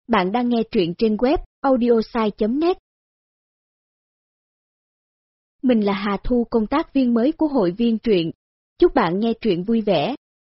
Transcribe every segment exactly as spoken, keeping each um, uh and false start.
Bạn đang nghe truyện trên web audiosai chấm net. Mình là Hà Thu, công tác viên mới của hội viên truyện. Chúc bạn nghe truyện vui vẻ.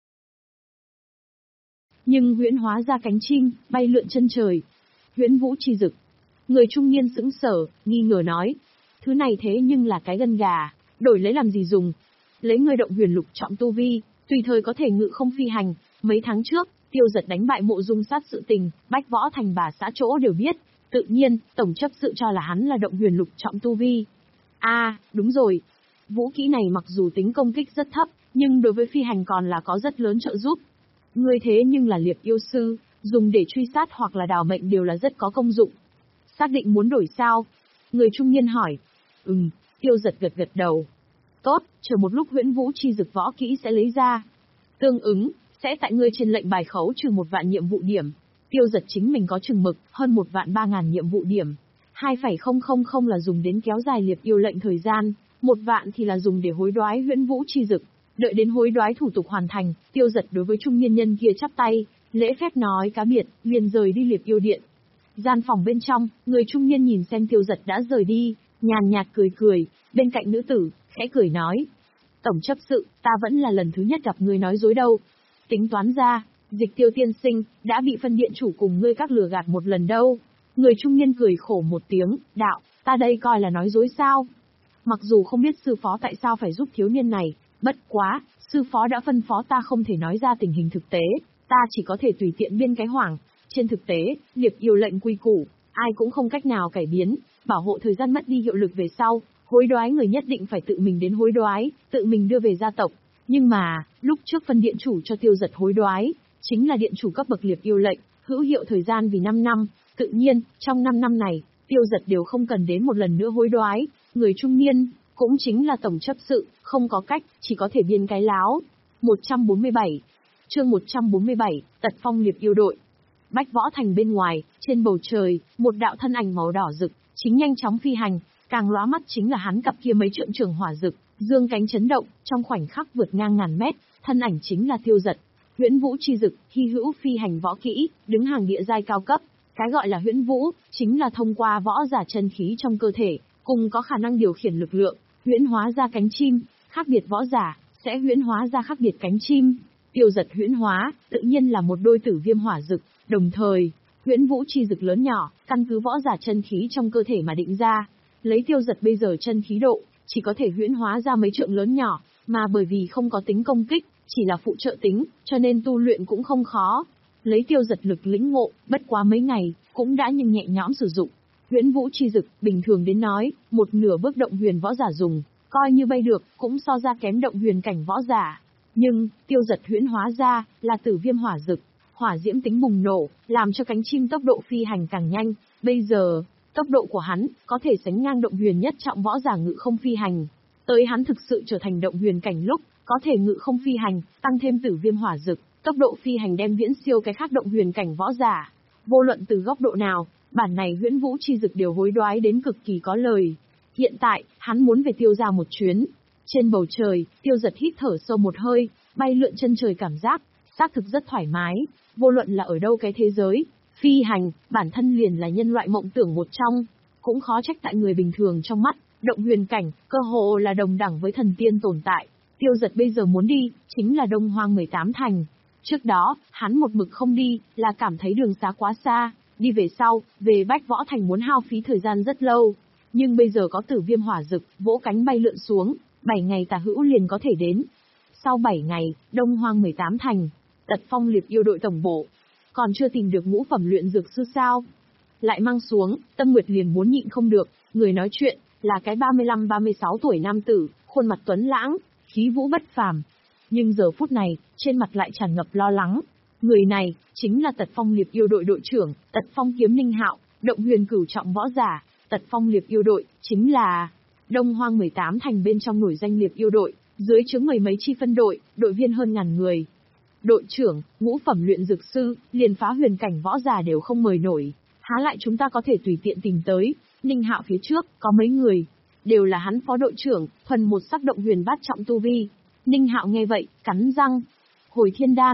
Nhưng huyễn hóa ra cánh chim, bay lượn chân trời. Huyễn vũ chi dực. Người trung niên sững sờ, nghi ngờ nói. Thứ này thế nhưng là cái gân gà, đổi lấy làm gì dùng? Lấy ngươi động huyền lục trọng tu vi, tùy thời có thể ngự không phi hành. Mấy tháng trước, Tiêu Giật đánh bại Mộ Dung Sát sự tình, Bách Võ Thành bà xã chỗ đều biết. Tự nhiên, tổng chấp sự cho là hắn là động huyền lục trọng tu vi. A, à, đúng rồi. Vũ kỹ này mặc dù tính công kích rất thấp, nhưng đối với phi hành còn là có rất lớn trợ giúp. Ngươi thế nhưng là liệp yêu sư, dùng để truy sát hoặc là đào mệnh đều là rất có công dụng. Xác định muốn đổi sao? Người trung niên hỏi. Ừm, Tiêu Giật gật gật đầu. Tốt, chờ một lúc huyễn vũ chi dực võ kỹ sẽ lấy ra. Tương ứng, sẽ tại ngươi trên lệnh bài khấu trừ một vạn nhiệm vụ điểm. Tiêu Giật chính mình có chừng mực, hơn một vạn ba ngàn nhiệm vụ điểm. Hai phẩy không không không là dùng đến kéo dài liệp yêu lệnh thời gian, một vạn thì là dùng để hối đoái huyễn vũ chi dực. Đợi đến hối đoái thủ tục hoàn thành, Tiêu Giật đối với trung niên nhân kia chắp tay, lễ phép nói cá biệt, liền rời đi liệp yêu điện. Gian phòng bên trong, người trung niên nhìn xem Tiêu Giật đã rời đi, nhàn nhạt cười cười, bên cạnh nữ tử, khẽ cười nói. Tổng chấp sự, ta vẫn là lần thứ nhất gặp ngươi nói dối đâu. Tính toán ra, Dịch Tiêu tiên sinh, đã bị phân điện chủ cùng ngươi các lừa gạt một lần đâu. Người trung niên cười khổ một tiếng, đạo, ta đây coi là nói dối sao. Mặc dù không biết sư phó tại sao phải giúp thiếu niên này, bất quá, sư phó đã phân phó ta không thể nói ra tình hình thực tế, ta chỉ có thể tùy tiện biên cái hoảng. Trên thực tế, liệp yêu lệnh quy củ, ai cũng không cách nào cải biến, bảo hộ thời gian mất đi hiệu lực về sau, hối đoái người nhất định phải tự mình đến hối đoái, tự mình đưa về gia tộc. Nhưng mà, lúc trước phân điện chủ cho Tiêu Giật hối đoái, chính là điện chủ cấp bậc liệp yêu lệnh, hữu hiệu thời gian vì năm năm, tự nhiên, trong năm năm này, Tiêu Giật đều không cần đến một lần nữa hối đoái, người trung niên, cũng chính là tổng chấp sự, không có cách, chỉ có thể biên cái láo. một trăm bốn mươi bảy Chương một trăm bốn mươi bảy, Tật Phong liệp yêu đội. Bách Võ Thành bên ngoài, trên bầu trời, một đạo thân ảnh màu đỏ rực, chính nhanh chóng phi hành, càng lóa mắt chính là hắn cặp kia mấy trượng trường hỏa rực, dương cánh chấn động, trong khoảnh khắc vượt ngang ngàn mét, thân ảnh chính là Tiêu Giật. Huyễn vũ chi dực, hy hữu phi hành võ kỹ, đứng hàng địa giai cao cấp. Cái gọi là huyễn vũ, chính là thông qua võ giả chân khí trong cơ thể, cùng có khả năng điều khiển lực lượng, huyễn hóa ra cánh chim, khác biệt võ giả, sẽ huyễn hóa ra khác biệt cánh chim. Tiêu Giật huyễn hóa, tự nhiên là một đôi tử viêm hỏa dực, đồng thời, huyễn vũ chi dực lớn nhỏ, căn cứ võ giả chân khí trong cơ thể mà định ra. Lấy Tiêu Giật bây giờ chân khí độ, chỉ có thể huyễn hóa ra mấy trượng lớn nhỏ, mà bởi vì không có tính công kích, chỉ là phụ trợ tính, cho nên tu luyện cũng không khó. Lấy Tiêu Giật lực lĩnh ngộ, bất quá mấy ngày, cũng đã nhưng nhẹ nhõm sử dụng. Huyễn vũ chi dực, bình thường đến nói, một nửa bước động huyền võ giả dùng, coi như bay được, cũng so ra kém động huyền cảnh võ giả. Nhưng, Tiêu Giật huyễn hóa ra, là tử viêm hỏa dực, hỏa diễm tính bùng nổ, làm cho cánh chim tốc độ phi hành càng nhanh. Bây giờ, tốc độ của hắn, có thể sánh ngang động huyền nhất trọng võ giả ngự không phi hành. Tới hắn thực sự trở thành động huyền cảnh lúc, có thể ngự không phi hành, tăng thêm tử viêm hỏa dực, tốc độ phi hành đem viễn siêu cái khác động huyền cảnh võ giả. Vô luận từ góc độ nào, bản này huyễn vũ chi dực đều hối đoái đến cực kỳ có lời. Hiện tại, hắn muốn về Tiêu gia một chuyến. Trên bầu trời, Tiêu Giật hít thở sâu một hơi, bay lượn chân trời cảm giác, xác thực rất thoải mái, vô luận là ở đâu cái thế giới. Phi hành, bản thân liền là nhân loại mộng tưởng một trong, cũng khó trách tại người bình thường trong mắt, động huyền cảnh, cơ hồ là đồng đẳng với thần tiên tồn tại. Tiêu Giật bây giờ muốn đi, chính là Đông Hoang mười tám thành. Trước đó, hắn một mực không đi, là cảm thấy đường xá quá xa, đi về sau, về Bách Võ Thành muốn hao phí thời gian rất lâu. Nhưng bây giờ có tử viêm hỏa dực, vỗ cánh bay lượn xuống, bảy ngày tà hữu liền có thể đến. Sau bảy ngày, Đông Hoang mười tám thành, Tật Phong liệp yêu đội tổng bộ. Còn chưa tìm được ngũ phẩm luyện dược sư sao? Lại mang xuống, Tâm Nguyệt liền muốn nhịn không được, người nói chuyện, là cái ba mươi lăm ba mươi sáu tuổi nam tử, khuôn mặt tuấn lãng, khí vũ bất phàm. Nhưng giờ phút này, trên mặt lại tràn ngập lo lắng. Người này, chính là Tật Phong liệp yêu đội đội trưởng, Tật Phong kiếm Ninh Hạo, động huyền cửu trọng võ giả. Tật Phong liệp yêu đội, chính là Đông Hoang mười tám thành bên trong nổi danh liệp yêu đội, dưới chướng mười mấy chi phân đội, đội viên hơn ngàn người. Đội trưởng, ngũ phẩm luyện dược sư, liền phá huyền cảnh võ giả đều không mời nổi, há lại chúng ta có thể tùy tiện tìm tới. Ninh Hạo phía trước, có mấy người, đều là hắn phó đội trưởng, thuần một sắc động huyền bát trọng tu vi. Ninh Hạo nghe vậy, cắn răng. Hồi thiên đan,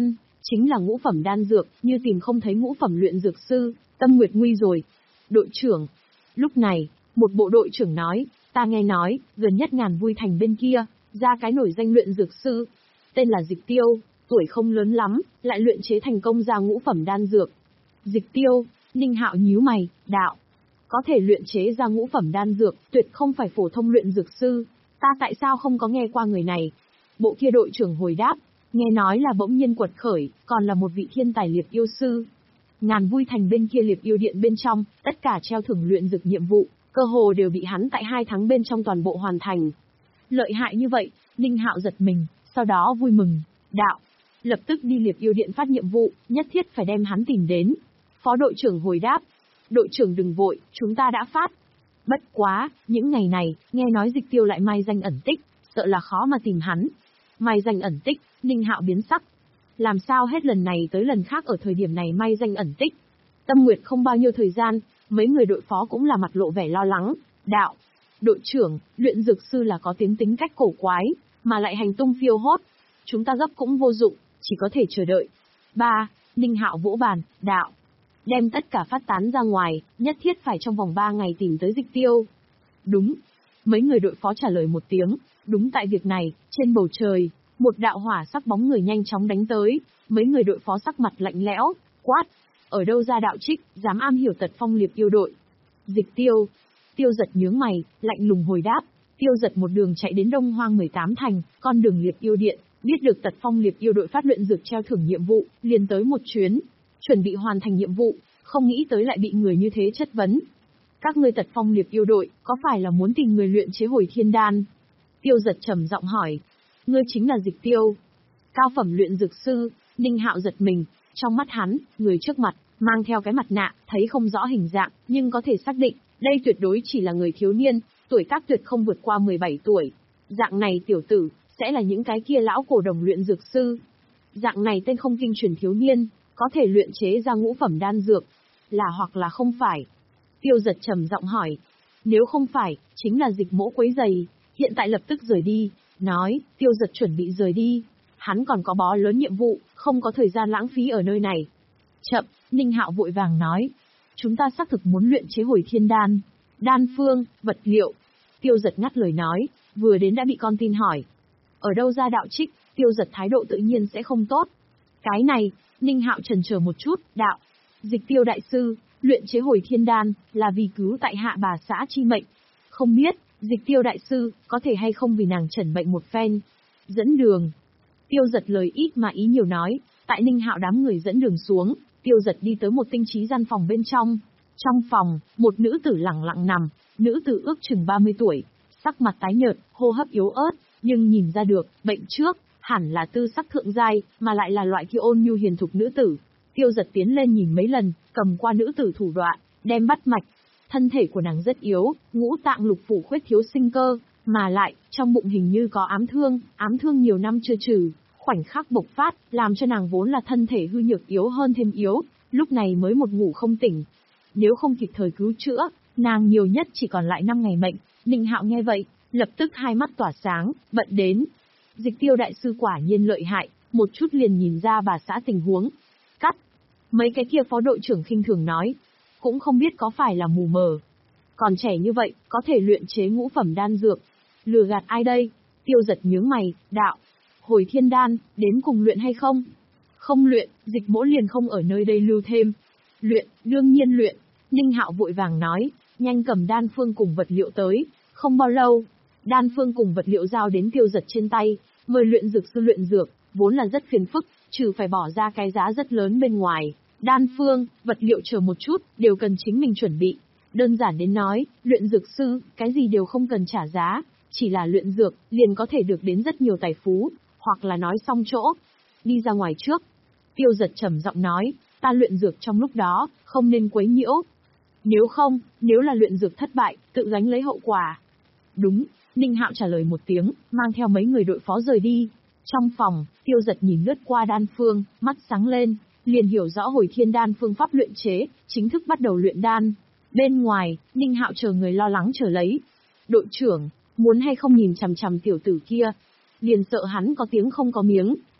Chính là ngũ phẩm đan dược, như tìm không thấy ngũ phẩm luyện dược sư, Tâm Nguyệt nguy rồi. Đội trưởng. Lúc này, một bộ đội trưởng nói, ta nghe nói, gần nhất Ngàn Vui Thành bên kia, ra cái nổi danh luyện dược sư. Tên là Dịch Tiêu, tuổi không lớn lắm, lại luyện chế thành công ra ngũ phẩm đan dược. Dịch Tiêu, Ninh Hạo nhíu mày, đạo. Có thể luyện chế ra ngũ phẩm đan dược, tuyệt không phải phổ thông luyện dược sư. Ta tại sao không có nghe qua người này? Bộ kia đội trưởng hồi đáp, nghe nói là bỗng nhiên quật khởi, còn là một vị thiên tài liệp yêu sư. Ngàn Vui Thành bên kia liệp yêu điện bên trong, tất cả treo thưởng luyện dược nhiệm vụ, cơ hồ đều bị hắn tại hai tháng bên trong toàn bộ hoàn thành. Lợi hại như vậy, Ninh Hạo giật mình, sau đó vui mừng, đạo. Lập tức đi liệp yêu điện phát nhiệm vụ, nhất thiết phải đem hắn tìm đến. Phó đội trưởng hồi đáp, đội trưởng đừng vội, chúng ta đã phát. Bất quá, những ngày này, nghe nói Dịch Tiêu lại mai danh ẩn tích, sợ là khó mà tìm hắn. Mai danh ẩn tích, Ninh Hạo biến sắc. Làm sao hết lần này tới lần khác ở thời điểm này mai danh ẩn tích? Tâm Nguyệt không bao nhiêu thời gian, mấy người đội phó cũng là mặt lộ vẻ lo lắng, đạo. Đội trưởng, luyện dược sư là có tiếng tính cách cổ quái, mà lại hành tung phiêu hốt. Chúng ta gấp cũng vô dụng, chỉ có thể chờ đợi. Ba, Ninh Hạo vỗ bàn, đạo. Đem tất cả phát tán ra ngoài, nhất thiết phải trong vòng ba ngày tìm tới Dịch Tiêu. Đúng. Mấy người đội phó trả lời một tiếng, đúng tại việc này, trên bầu trời, một đạo hỏa sắc bóng người nhanh chóng đánh tới, mấy người đội phó sắc mặt lạnh lẽo, quát. Ở đâu ra đạo trích, dám am hiểu tật phong liệp yêu đội. Dịch Tiêu. Tiêu Giật nhướng mày, lạnh lùng hồi đáp. Tiêu Giật một đường chạy đến Đông Hoang mười tám thành, con đường liệp yêu điện, biết được tật phong liệp yêu đội phát luyện dược treo thưởng nhiệm vụ, liền tới một chuyến, chuẩn bị hoàn thành nhiệm vụ, không nghĩ tới lại bị người như thế chất vấn. Các ngươi tật phong liệp yêu đội, có phải là muốn tìm người luyện chế hồi thiên đan? Tiêu Giật trầm giọng hỏi. Ngươi chính là Dịch Tiêu. Cao phẩm luyện dược sư, Ninh Hạo giật mình, trong mắt hắn, người trước mặt, mang theo cái mặt nạ, thấy không rõ hình dạng, nhưng có thể xác định, đây tuyệt đối chỉ là người thiếu niên, tuổi tác tuyệt không vượt qua mười bảy tuổi. Dạng này tiểu tử, sẽ là những cái kia lão cổ đồng luyện dược sư. Dạng này tên không kinh truyền thiếu niên, có thể luyện chế ra ngũ phẩm đan dược, là hoặc là không phải. Tiêu Giật trầm giọng hỏi, nếu không phải, chính là Dịch Mỗ quấy giày, hiện tại lập tức rời đi. Nói, Tiêu Giật chuẩn bị rời đi. Hắn còn có bó lớn nhiệm vụ, không có thời gian lãng phí ở nơi này. Chậm, Ninh Hạo vội vàng nói. Chúng ta xác thực muốn luyện chế hồi thiên đan. Đan phương, vật liệu. Tiêu Giật ngắt lời nói, vừa đến đã bị con tin hỏi. Ở đâu ra đạo trích, Tiêu Giật thái độ tự nhiên sẽ không tốt. Cái này, Ninh Hạo chần chờ một chút, đạo. Dịch Tiêu đại sư, luyện chế hồi thiên đan, là vì cứu tại hạ bà xã chi mệnh. Không biết, Dịch Tiêu đại sư, có thể hay không vì nàng chẩn bệnh một phen. Dẫn đường. Tiêu Giật lời ít mà ý nhiều nói, tại Ninh Hạo đám người dẫn đường xuống, Tiêu Giật đi tới một tinh trí gian phòng bên trong. Trong phòng, một nữ tử lẳng lặng nằm, nữ tử ước chừng ba mươi tuổi, sắc mặt tái nhợt, hô hấp yếu ớt, nhưng nhìn ra được, bệnh trước, hẳn là tư sắc thượng giai, mà lại là loại kia ôn nhu hiền thục nữ tử. Tiêu Giật tiến lên nhìn mấy lần, cầm qua nữ tử thủ đoạn, đem bắt mạch. Thân thể của nàng rất yếu, ngũ tạng lục phủ khuyết thiếu sinh cơ, mà lại, trong bụng hình như có ám thương, ám thương nhiều năm chưa trừ, khoảnh khắc bộc phát, làm cho nàng vốn là thân thể hư nhược yếu hơn thêm yếu, lúc này mới một ngủ không tỉnh. Nếu không kịp thời cứu chữa, nàng nhiều nhất chỉ còn lại năm ngày mệnh. Ninh Hạo nghe vậy, lập tức hai mắt tỏa sáng, bận đến. Dịch Tiêu đại sư quả nhiên lợi hại, một chút liền nhìn ra bà xã tình huống. Cắt. Mấy cái kia phó đội trưởng khinh thường nói, cũng không biết có phải là mù mờ. Còn trẻ như vậy, có thể luyện chế ngũ phẩm đan dược. Lừa gạt ai đây? Tiêu Giật nhướng mày, đạo. Hồi thiên đan, đến cùng luyện hay không? Không luyện, Dịch Mỗ liền không ở nơi đây lưu thêm. Luyện, đương nhiên luyện. Ninh Hạo vội vàng nói, nhanh cầm đan phương cùng vật liệu tới. Không bao lâu, đan phương cùng vật liệu giao đến Tiêu Giật trên tay. Mời luyện dược sư luyện dược, vốn là rất phiền phức, trừ phải bỏ ra cái giá rất lớn bên ngoài. Đan phương, vật liệu chờ một chút, đều cần chính mình chuẩn bị. Đơn giản đến nói, luyện dược sư, cái gì đều không cần trả giá, chỉ là luyện dược, liền có thể được đến rất nhiều tài phú, hoặc là nói xong chỗ. Đi ra ngoài trước. Tiêu Giật trầm giọng nói, ta luyện dược trong lúc đó, không nên quấy nhiễu. Nếu không, nếu là luyện dược thất bại, tự gánh lấy hậu quả. Đúng, Ninh Hạo trả lời một tiếng, mang theo mấy người đội phó rời đi. Trong phòng, Tiêu Giật nhìn lướt qua đan phương, mắt sáng lên, liền hiểu rõ hồi thiên đan phương pháp luyện chế, chính thức bắt đầu luyện đan. Bên ngoài, Ninh Hạo chờ người lo lắng chờ lấy. Đội trưởng, muốn hay không nhìn chằm chằm tiểu tử kia. Liền sợ hắn có tiếng không có miếng,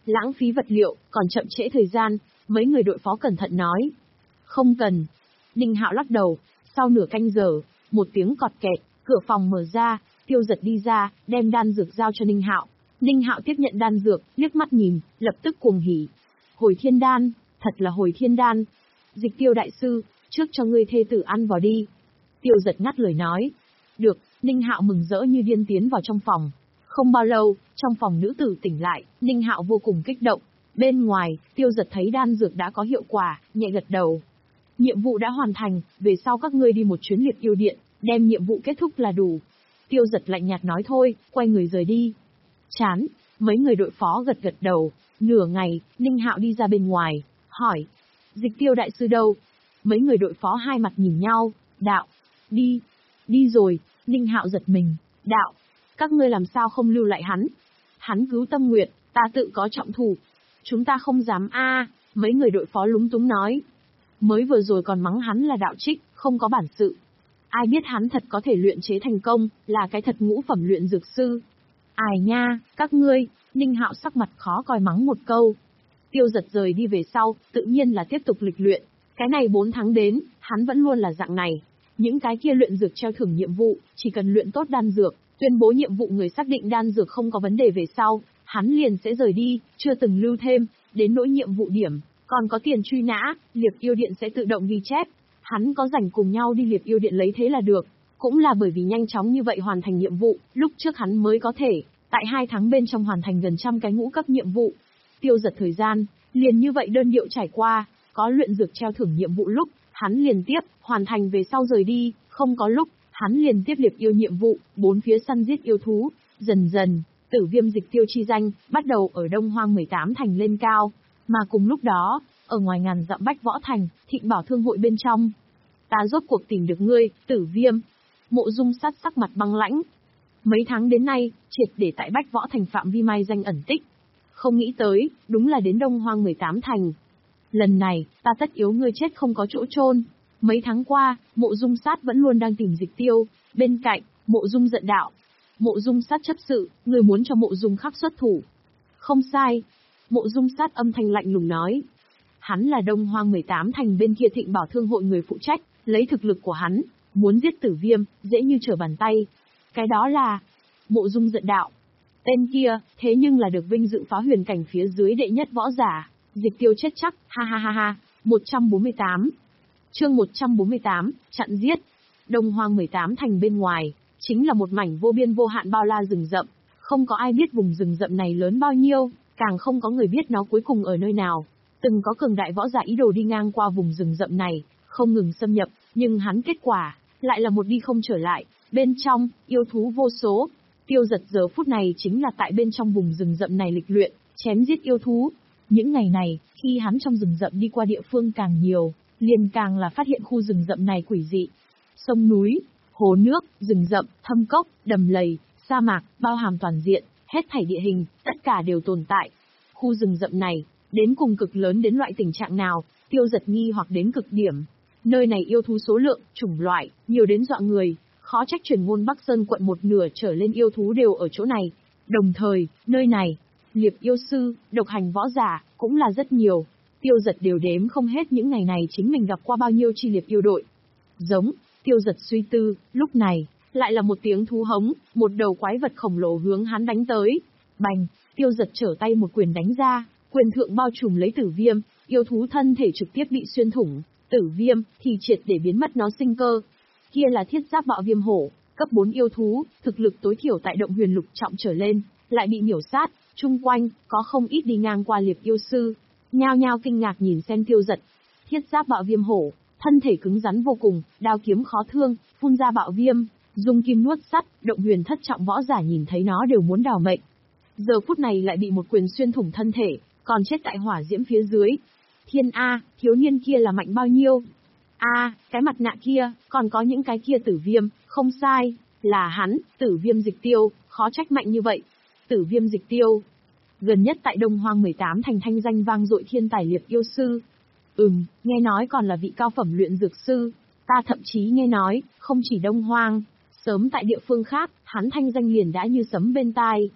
lãng phí vật liệu, còn chậm trễ thời gian, mấy người đội phó cẩn thận nói. Không cần. Ninh Hạo lắc đầu, sau nửa canh giờ, một tiếng cọt kẹt, cửa phòng mở ra, Tiêu Giật đi ra, đem đan dược giao cho Ninh Hạo. Ninh Hạo tiếp nhận đan dược, liếc mắt nhìn, lập tức cuồng hỉ. Hồi thiên đan, thật là hồi thiên đan. Dịch Tiêu đại sư, trước cho ngươi thê tử ăn vào đi. Tiêu Giật ngắt lời nói. Được, Ninh Hạo mừng rỡ như điên tiến vào trong phòng. Không bao lâu, trong phòng nữ tử tỉnh lại, Ninh Hạo vô cùng kích động. Bên ngoài, Tiêu Giật thấy đan dược đã có hiệu quả, nhẹ gật đầu. Nhiệm vụ đã hoàn thành, về sau các ngươi đi một chuyến liệt yêu điện, đem nhiệm vụ kết thúc là đủ. Tiêu Giật lạnh nhạt nói thôi, quay người rời đi. Chán, mấy người đội phó gật gật đầu. Nửa ngày, Ninh Hạo đi ra bên ngoài, hỏi. Dịch Tiêu đại sư đâu? Mấy người đội phó hai mặt nhìn nhau, đạo. Đi. Đi rồi, Ninh Hạo giật mình, đạo. Các ngươi làm sao không lưu lại hắn? Hắn cứu Tâm Nguyệt, ta tự có trọng thủ. Chúng ta không dám a. Mấy người đội phó lúng túng nói. Mới vừa rồi còn mắng hắn là đạo trích, không có bản sự. Ai biết hắn thật có thể luyện chế thành công, là cái thật ngũ phẩm luyện dược sư. Ai nha, các ngươi, Ninh Hạo sắc mặt khó coi mắng một câu. Tiêu Giật rời đi về sau, tự nhiên là tiếp tục lịch luyện. Cái này bốn tháng đến, hắn vẫn luôn là dạng này. Những cái kia luyện dược treo thưởng nhiệm vụ, chỉ cần luyện tốt đan dược, tuyên bố nhiệm vụ người xác định đan dược không có vấn đề về sau, hắn liền sẽ rời đi, chưa từng lưu thêm, đến nỗi nhiệm vụ điểm, còn có tiền truy nã, Liệp Yêu Điện sẽ tự động ghi chép. Hắn có rảnh cùng nhau đi Liệp Yêu Điện lấy thế là được. Cũng là bởi vì nhanh chóng như vậy hoàn thành nhiệm vụ, lúc trước hắn mới có thể, tại hai tháng bên trong hoàn thành gần trăm cái ngũ cấp nhiệm vụ. Tiêu Giật thời gian, liền như vậy đơn điệu trải qua, có luyện dược treo thưởng nhiệm vụ lúc, hắn liền tiếp, hoàn thành về sau rời đi, không có lúc, hắn liền tiếp Liệp Yêu nhiệm vụ, bốn phía săn giết yêu thú, dần dần, Tử Viêm Dịch Tiêu chi danh, bắt đầu ở Đông Hoang mười tám thành lên cao, mà cùng lúc đó, ở ngoài ngàn dặm Bách Võ Thành, Thịnh Bảo Thương hội bên trong. Ta rốt cuộc tìm được ngươi, Tử Viêm. Mộ Dung Sát sắc mặt băng lãnh. Mấy tháng đến nay, triệt để tại Bách Võ Thành phạm vi mai danh ẩn tích. Không nghĩ tới, đúng là đến Đông Hoang mười tám thành. Lần này, ta tất yếu ngươi chết không có chỗ chôn. Mấy tháng qua, Mộ Dung Sát vẫn luôn đang tìm Dịch Tiêu, bên cạnh, Mộ Dung giận đạo. Mộ Dung Sát chấp sự, ngươi muốn cho Mộ Dung Khắc xuất thủ. Không sai. Mộ Dung Sát âm thanh lạnh lùng nói. Hắn là Đông Hoang mười tám thành bên kia Thịnh Bảo Thương hội người phụ trách, lấy thực lực của hắn, muốn giết Tử Viêm, dễ như trở bàn tay. Cái đó là... Mộ Dung giận đạo. Tên kia, thế nhưng là được vinh dự phá huyền cảnh phía dưới đệ nhất võ giả. Dịch Tiêu chết chắc, ha ha ha ha. một trăm bốn mươi tám. Chương một trăm bốn mươi tám, chặn giết. Đông Hoang mười tám thành bên ngoài, chính là một mảnh vô biên vô hạn bao la rừng rậm. Không có ai biết vùng rừng rậm này lớn bao nhiêu, càng không có người biết nó cuối cùng ở nơi nào. Từng có cường đại võ giả ý đồ đi ngang qua vùng rừng rậm này, không ngừng xâm nhập, nhưng hắn kết quả, lại là một đi không trở lại. Bên trong, yêu thú vô số. Tiêu Giật giờ phút này chính là tại bên trong vùng rừng rậm này lịch luyện, chém giết yêu thú. Những ngày này, khi hắn trong rừng rậm đi qua địa phương càng nhiều, liền càng là phát hiện khu rừng rậm này quỷ dị. Sông núi, hồ nước, rừng rậm, thâm cốc, đầm lầy, sa mạc, bao hàm toàn diện, hết thảy địa hình, tất cả đều tồn tại. Khu rừng rậm này, đến cùng cực lớn đến loại tình trạng nào, Tiêu Giật nghi hoặc đến cực điểm. Nơi này yêu thú số lượng, chủng loại, nhiều đến dọa người, khó trách truyền ngôn Bắc Sơn quận một nửa trở lên yêu thú đều ở chỗ này. Đồng thời, nơi này, liệp yêu sư, độc hành võ giả, cũng là rất nhiều. Tiêu Giật đều đếm không hết những ngày này chính mình gặp qua bao nhiêu chi liệp yêu đội. Giống, Tiêu Giật suy tư, lúc này, lại là một tiếng thú hống, một đầu quái vật khổng lồ hướng hắn đánh tới. Bành, Tiêu Giật trở tay một quyền đánh ra, quyền thượng bao trùm lấy Tử Viêm, yêu thú thân thể trực tiếp bị xuyên thủng, Tử Viêm thì triệt để biến mất nó sinh cơ. Kia là thiết giáp bạo viêm hổ, cấp bốn yêu thú, thực lực tối thiểu tại động huyền lục trọng trở lên, lại bị miểu sát, chung quanh, có không ít đi ngang qua liệp yêu sư. Nhao nhao kinh ngạc nhìn xem Tiêu Giật. Thiết giáp bạo viêm hổ, thân thể cứng rắn vô cùng, đao kiếm khó thương, phun ra bạo viêm, dung kim nuốt sắt, động huyền thất trọng võ giả nhìn thấy nó đều muốn đào mệnh. Giờ phút này lại bị một quyền xuyên thủng thân thể, còn chết tại hỏa diễm phía dưới. Thiên A, thiếu niên kia là mạnh bao nhiêu? A, cái mặt nạ kia, còn có những cái kia Tử Viêm, không sai, là hắn, Tử Viêm Dịch Tiêu, khó trách mạnh như vậy. Tử Viêm Dịch Tiêu, gần nhất tại Đông Hoang mười tám thành thanh danh vang dội thiên tài liệp yêu sư. Ừm, nghe nói còn là vị cao phẩm luyện dược sư, ta thậm chí nghe nói, không chỉ Đông Hoang, sớm tại địa phương khác, hắn thanh danh liền đã như sấm bên tai.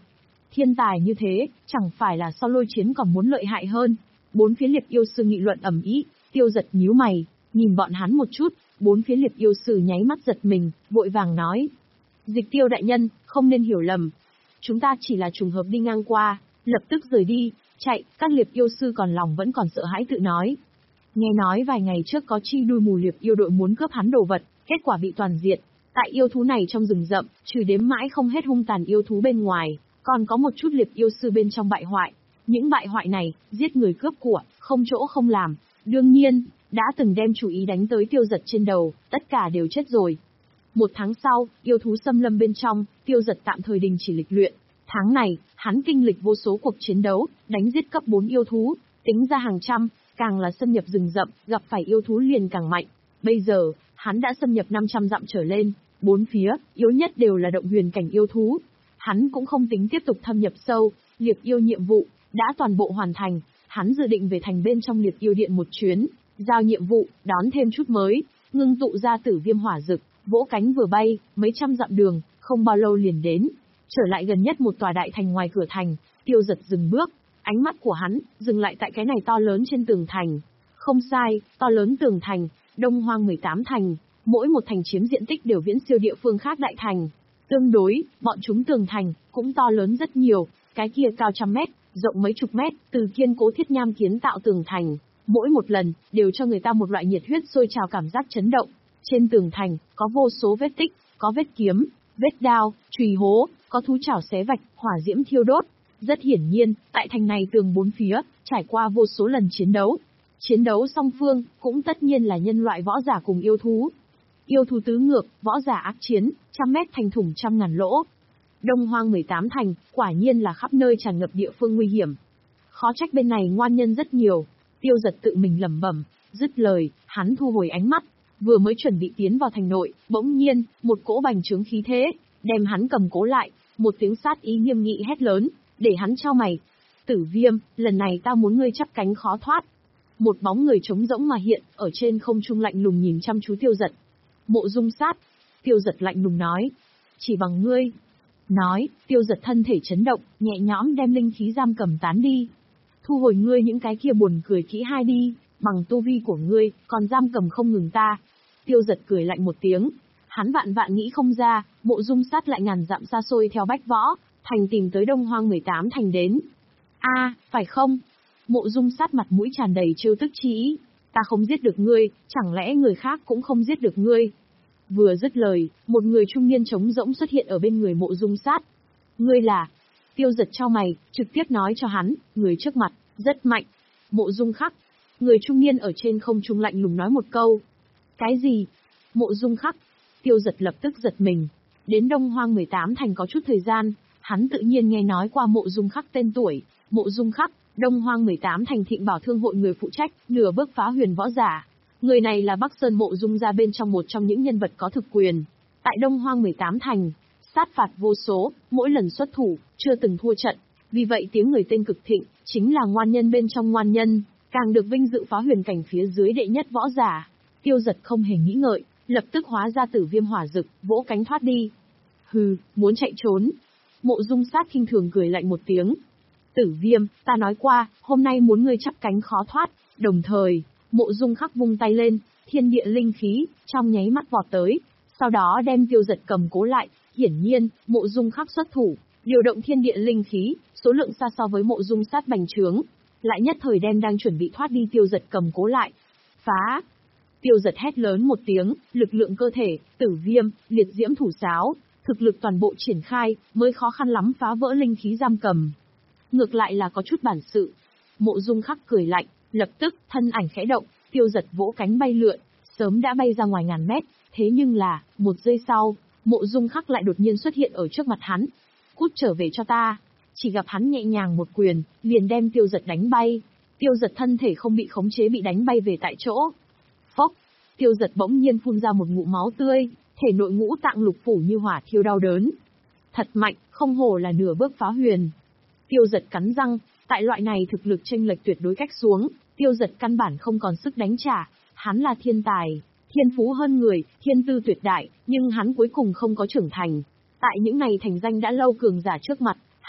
Thiên tài như thế, chẳng phải là so lôi chiến còn muốn lợi hại hơn. Bốn phía liệp yêu sư nghị luận ầm ĩ, Tiêu Giật nhíu mày, nhìn bọn hắn một chút, bốn phía liệp yêu sư nháy mắt giật mình, vội vàng nói. Dịch Tiêu đại nhân, không nên hiểu lầm. Chúng ta chỉ là trùng hợp đi ngang qua, lập tức rời đi, chạy, các liệp yêu sư còn lòng vẫn còn sợ hãi tự nói. Nghe nói vài ngày trước có chi đuôi mù liệp yêu đội muốn cướp hắn đồ vật, kết quả bị toàn diệt. Tại yêu thú này trong rừng rậm, trừ đếm mãi không hết hung tàn yêu thú bên ngoài, còn có một chút liệp yêu sư bên trong bại hoại. Những bại hoại này, giết người cướp của, không chỗ không làm. Đương nhiên, đã từng đem chủ ý đánh tới Tiêu Giật trên đầu, tất cả đều chết rồi. Một tháng sau, yêu thú xâm lâm bên trong, Tiêu Giật tạm thời đình chỉ lịch luyện. Tháng này, hắn kinh lịch vô số cuộc chiến đấu, đánh giết cấp bốn yêu thú, tính ra hàng trăm, càng là xâm nhập rừng rậm, gặp phải yêu thú liền càng mạnh. Bây giờ, hắn đã xâm nhập năm trăm dặm trở lên, bốn phía, yếu nhất đều là động huyền cảnh yêu thú. Hắn cũng không tính tiếp tục thâm nhập sâu, liệp yêu nhiệm vụ, đã toàn bộ hoàn thành, hắn dự định về thành bên trong liệp yêu điện một chuyến, giao nhiệm vụ, đón thêm chút mới, ngưng tụ ra tử viêm hỏa dực, vỗ cánh vừa bay, mấy trăm dặm đường, không bao lâu liền đến. Trở lại gần nhất một tòa đại thành ngoài cửa thành, Tiêu Giật dừng bước, ánh mắt của hắn dừng lại tại cái này to lớn trên tường thành. Không sai, to lớn tường thành, Đông Hoang mười tám thành, mỗi một thành chiếm diện tích đều viễn siêu địa phương khác đại thành. Tương đối, bọn chúng tường thành cũng to lớn rất nhiều, cái kia cao trăm mét, rộng mấy chục mét, từ kiên cố thiết nham kiến tạo tường thành, mỗi một lần đều cho người ta một loại nhiệt huyết sôi trào cảm giác chấn động. Trên tường thành có vô số vết tích, có vết kiếm, vết đao, chùy hố, có thú chảo xé vạch, hỏa diễm thiêu đốt. Rất hiển nhiên, tại thành này tường bốn phía trải qua vô số lần chiến đấu. Chiến đấu song phương cũng tất nhiên là nhân loại võ giả cùng yêu thú. Yêu thú tứ ngược, võ giả ác chiến, trăm mét thành thủng trăm ngàn lỗ. Đông Hoang mười tám thành, quả nhiên là khắp nơi tràn ngập địa phương nguy hiểm. Khó trách bên này ngoan nhân rất nhiều. Tiêu Giật tự mình lẩm bẩm, dứt lời, hắn thu hồi ánh mắt, vừa mới chuẩn bị tiến vào thành nội, bỗng nhiên, một cỗ bành trướng khí thế, đem hắn cầm cố lại, một tiếng sát ý nghiêm nghị hét lớn, để hắn chau mày. Tử Viêm, lần này tao muốn ngươi chắp cánh khó thoát. Một bóng người trống rỗng mà hiện, ở trên không trung lạnh lùng nhìn chăm chú Tiêu Giật. Mộ Dung Sát. Tiêu Giật lạnh lùng nói. Chỉ bằng ngươi. Nói, Tiêu Giật thân thể chấn động, nhẹ nhõm đem linh khí giam cầm tán đi. Thu hồi ngươi những cái kia buồn cười kỹ hai đi, bằng tu vi của ngươi, còn giam cầm không ngừng ta. Tiêu Giật cười lạnh một tiếng. Hắn vạn vạn nghĩ không ra, Mộ Dung Sát lại ngàn dặm xa xôi theo Bách Võ Thành tìm tới Đông Hoang mười tám thành đến. A, à, phải không? Mộ Dung Sát mặt mũi tràn đầy trêu tức chi ý. Ta không giết được ngươi, chẳng lẽ người khác cũng không giết được ngươi? Vừa dứt lời, một người trung niên trống rỗng xuất hiện ở bên người Mộ Dung Sát. Ngươi là? Tiêu Giật chau mày, trực tiếp nói cho hắn, người trước mặt, rất mạnh. Mộ Dung Khắc. Người trung niên ở trên không trung lạnh lùng nói một câu. Cái gì? Mộ Dung Khắc. Tiêu Giật lập tức giật mình. Đến Đông Hoang mười tám thành có chút thời gian, hắn tự nhiên nghe nói qua Mộ Dung Khắc tên tuổi. Mộ Dung Khắc, Đông Hoang mười tám thành Thịnh Bảo Thương hội người phụ trách, nửa bước phá huyền võ giả. Người này là Bắc Sơn Mộ Dung gia bên trong một trong những nhân vật có thực quyền. Tại Đông Hoang mười tám thành, sát phạt vô số, mỗi lần xuất thủ, chưa từng thua trận. Vì vậy tiếng người tên cực thịnh, chính là ngoan nhân bên trong ngoan nhân, càng được vinh dự phá huyền cảnh phía dưới đệ nhất võ giả. Tiêu Giật không hề nghĩ ngợi, lập tức hóa ra tử viêm hỏa dực, vỗ cánh thoát đi. Hừ, muốn chạy trốn. Mộ Dung Sát khinh thường cười lạnh một tiếng. Tử Viêm, ta nói qua, hôm nay muốn ngươi chắp cánh khó thoát. Đồng thời, Mộ Dung Khắc vung tay lên, thiên địa linh khí, trong nháy mắt vọt tới, sau đó đem Tiêu Giật cầm cố lại. Hiển nhiên, Mộ Dung Khắc xuất thủ, điều động thiên địa linh khí, số lượng xa so với Mộ Dung Sát bành trướng, lại nhất thời đem đang chuẩn bị thoát đi Tiêu Giật cầm cố lại. Phá! Tiêu Giật hét lớn một tiếng, lực lượng cơ thể, tử viêm, liệt diễm thủ sáo, thực lực toàn bộ triển khai, mới khó khăn lắm phá vỡ linh khí giam cầm. Ngược lại là có chút bản sự. Mộ Dung Khắc cười lạnh, lập tức, thân ảnh khẽ động, Tiêu Giật vỗ cánh bay lượn, sớm đã bay ra ngoài ngàn mét, thế nhưng là, một giây sau, Mộ Dung Khắc lại đột nhiên xuất hiện ở trước mặt hắn. Cút trở về cho ta. Chỉ gặp hắn nhẹ nhàng một quyền, liền đem Tiêu Giật đánh bay. Tiêu Giật thân thể không bị khống chế bị đánh bay về tại chỗ. Phốc, Tiêu Giật bỗng nhiên phun ra một ngụm máu tươi, thể nội ngũ tạng lục phủ như hỏa thiêu đau đớn. Thật mạnh, không hổ là nửa bước phá huyền. Tiêu Giật cắn răng, tại loại này thực lực chênh lệch tuyệt đối cách xuống, Tiêu Giật căn bản không còn sức đánh trả. Hắn là thiên tài, thiên phú hơn người, thiên tư tuyệt đại, nhưng hắn cuối cùng không có trưởng thành. Tại những này thành danh đã lâu cường giả trước mặt,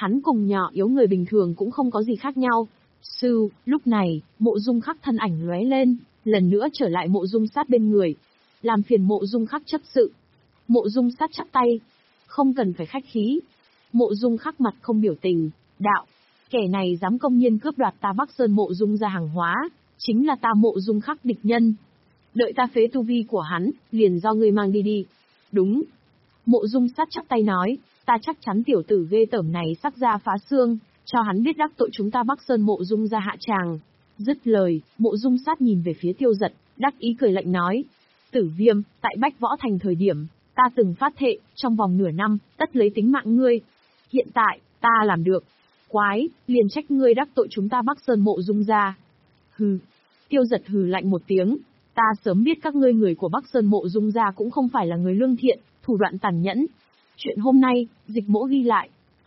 hắn cùng nhỏ yếu người bình thường cũng không có gì khác nhau. Sư, lúc này, Mộ Dung Khắc thân ảnh lóe lên, lần nữa trở lại Mộ Dung Sát bên người. Làm phiền Mộ Dung Khắc chấp sự. Mộ Dung Sát chắp tay. Không cần phải khách khí. Mộ Dung Khắc mặt không biểu tình, đạo. Kẻ này dám công nhiên cướp đoạt ta Bắc Sơn Mộ Dung ra hàng hóa, chính là ta Mộ Dung Khắc địch nhân. Đợi ta phế tu vi của hắn, liền do ngươi mang đi đi. Đúng. Mộ Dung Sát chắp tay nói, ta chắc chắn tiểu tử ghê tởm này sắc da phá xương, cho hắn biết đắc tội chúng ta Bắc Sơn Mộ Dung ra hạ tràng. Dứt lời, Mộ Dung Sát nhìn về phía Tiêu Dật, đắc ý cười lạnh nói. Tử Viêm, tại Bách Võ Thành thời điểm, ta từng phát thệ, trong vòng nửa năm, tất lấy tính mạng ngươi. Hiện tại, ta làm được. Quái, liền trách ngươi đắc tội chúng ta Bắc Sơn Mộ Dung ra. Hừ. Tiêu Dật hừ lạnh một tiếng. Ta sớm biết các ngươi người của Bắc Sơn Mộ Dung ra cũng không phải là người lương thiện, thủ đoạn tàn nhẫn. Chuyện hôm nay, Dịch Mỗ ghi lại.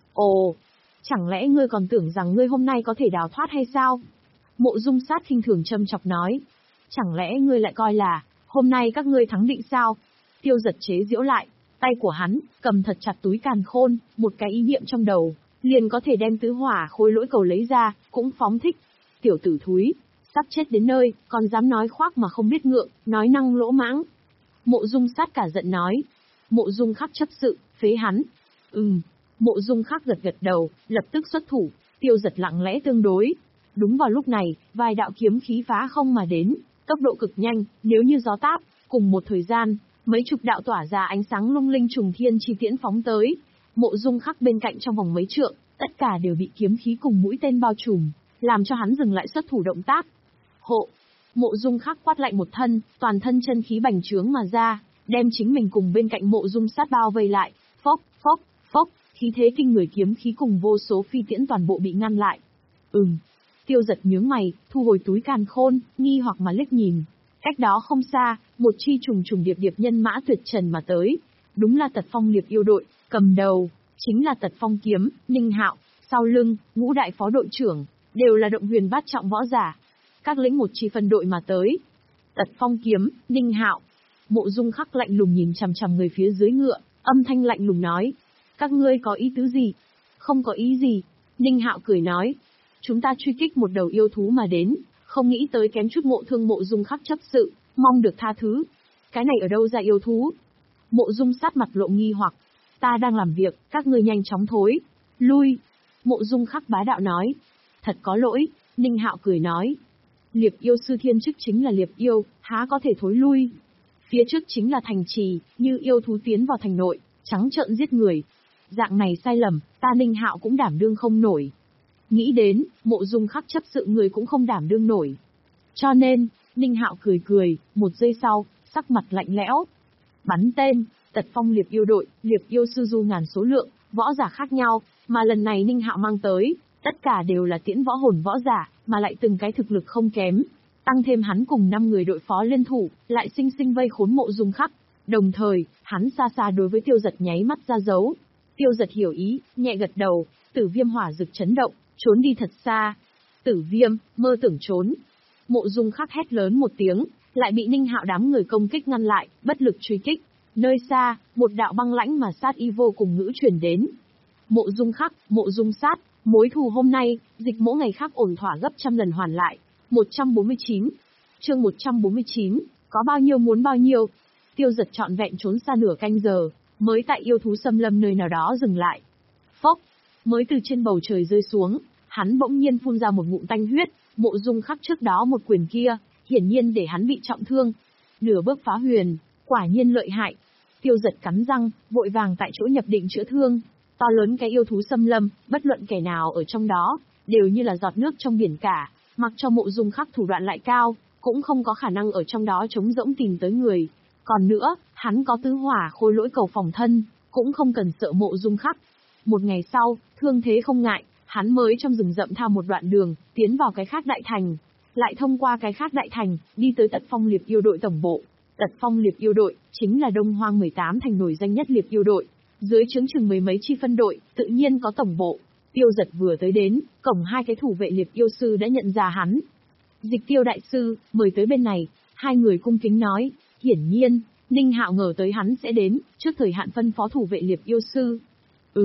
Ồ, chẳng lẽ ngươi còn tưởng rằng ngươi hôm nay có thể đào thoát hay sao? Mộ Dung Sát khinh thường châm chọc nói. Chẳng lẽ ngươi lại coi là, hôm nay các ngươi thắng định sao? Tiêu Dật chế giễu lại, tay của hắn, cầm thật chặt túi càn khôn, một cái ý niệm trong đầu, liền có thể đem tứ hỏa khôi lỗi cầu lấy ra, cũng phóng thích. Tiểu tử thúi, sắp chết đến nơi, còn dám nói khoác mà không biết ngượng, nói năng lỗ mãng. Mộ Dung Sát cả giận nói. Mộ Dung Khắc chấp sự, phế hắn. Ừm. Mộ Dung Khắc gật gật đầu, lập tức xuất thủ. Tiêu Dật lặng lẽ tương đối. Đúng vào lúc này, vài đạo kiếm khí phá không mà đến, tốc độ cực nhanh, nếu như gió táp. Cùng một thời gian, mấy chục đạo tỏa ra ánh sáng lung linh trùng thiên chi tiễn phóng tới. Mộ Dung Khắc bên cạnh trong vòng mấy trượng, tất cả đều bị kiếm khí cùng mũi tên bao trùm, làm cho hắn dừng lại xuất thủ động tác. Hộ. Mộ Dung Khắc quát lạnh một thân, toàn thân chân khí bành trướng mà ra, đem chính mình cùng bên cạnh Mộ Dung Sát bao vây lại. Phốc, phốc, phốc, khí thế kinh người kiếm khí cùng vô số phi tiễn toàn bộ bị ngăn lại. Ừm. Tiêu Dật nhướng mày, thu hồi túi càn khôn, nghi hoặc mà liếc nhìn. Cách đó không xa, một chi trùng trùng điệp điệp nhân mã tuyệt trần mà tới. Đúng là Tật Phong Liệp yêu đội, cầm đầu, chính là Tật Phong Kiếm, Ninh Hạo, sau lưng, ngũ đại phó đội trưởng, đều là động huyền bát trọng võ giả. Các lĩnh một chi phân đội mà tới. Tật Phong Kiếm, Ninh Hạo. Mộ Dung Khắc lạnh lùng nhìn chằm chằm người phía dưới ngựa, âm thanh lạnh lùng nói. Các ngươi có ý tứ gì? Không có ý gì. Ninh Hạo cười nói. Chúng ta truy kích một đầu yêu thú mà đến, không nghĩ tới kém chút ngộ thương Mộ Dung Khắc chấp sự, mong được tha thứ. Cái này ở đâu ra yêu thú? Mộ Dung Sát mặt lộ nghi hoặc. Ta đang làm việc, các ngươi nhanh chóng thối. Lui. Mộ Dung Khắc bá đạo nói. Thật có lỗi, Ninh Hạo cười nói. Liệp yêu sư thiên chức chính là liệp yêu, há có thể thối lui. Phía trước chính là thành trì, như yêu thú tiến vào thành nội, trắng trợn giết người. Dạng này sai lầm, ta Ninh Hạo cũng đảm đương không nổi. Nghĩ đến, Mộ Dung Khắc chấp sự người cũng không đảm đương nổi. Cho nên, Ninh Hạo cười cười, một giây sau, sắc mặt lạnh lẽo. Bắn tên, Tật Phong Liệp yêu đội, liệp yêu sư du ngàn số lượng, võ giả khác nhau, mà lần này Ninh Hạo mang tới, tất cả đều là tiễn võ hồn võ giả, mà lại từng cái thực lực không kém. Tăng thêm hắn cùng năm người đội phó liên thủ, lại sinh sinh vây khốn Mộ Dung Khắc. Đồng thời, hắn xa xa đối với Tiêu Dật nháy mắt ra dấu. Tiêu Dật hiểu ý, nhẹ gật đầu, Tử Viêm hỏa rực chấn động, trốn đi thật xa. Tử Viêm, mơ tưởng trốn. Mộ Dung Khắc hét lớn một tiếng, lại bị Ninh Hạo đám người công kích ngăn lại, bất lực truy kích. Nơi xa, một đạo băng lãnh mà sát y vô cùng ngữ truyền đến. Mộ Dung Khắc, Mộ Dung Sát, mối thù hôm nay, Dịch Mỗ ngày khác ổn thỏa gấp trăm lần hoàn lại. một trăm bốn mươi chín. Chương một trăm bốn mươi chín, có bao nhiêu muốn bao nhiêu. Tiêu Dật trọn vẹn trốn xa nửa canh giờ, mới tại yêu thú xâm lâm nơi nào đó dừng lại. Phốc, mới từ trên bầu trời rơi xuống, hắn bỗng nhiên phun ra một ngụm tanh huyết. Mộ Dung Khắc trước đó một quyền kia, hiển nhiên để hắn bị trọng thương. Nửa bước phá huyền, quả nhiên lợi hại. Tiêu Dật cắn răng, vội vàng tại chỗ nhập định chữa thương. To lớn cái yêu thú xâm lâm, bất luận kẻ nào ở trong đó, đều như là giọt nước trong biển cả, mặc cho Mộ Dung Khắc thủ đoạn lại cao, cũng không có khả năng ở trong đó trống rỗng tìm tới người. Còn nữa, hắn có tứ hỏa khôi lỗi cầu phòng thân, cũng không cần sợ Mộ Dung Khắc. Một ngày sau, thương thế không ngại, hắn mới trong rừng rậm thao một đoạn đường, tiến vào cái khác đại thành. Lại thông qua cái khác đại thành, đi tới Tật Phong Liệp yêu đội tổng bộ. Tật Phong Liệp yêu đội, chính là Đông Hoang mười tám thành nổi danh nhất Liệp yêu đội. Dưới trướng chừng mấy mấy chi phân đội, tự nhiên có tổng bộ. Tiêu Dật vừa tới đến, cổng hai cái thủ vệ Liệp yêu sư đã nhận ra hắn. Dịch Tiêu đại sư, mời tới bên này. Hai người cung kính nói, hiển nhiên, Ninh Hạo ngờ tới hắn sẽ đến, trước thời hạn phân phó thủ vệ Liệp yêu sư. Ừm,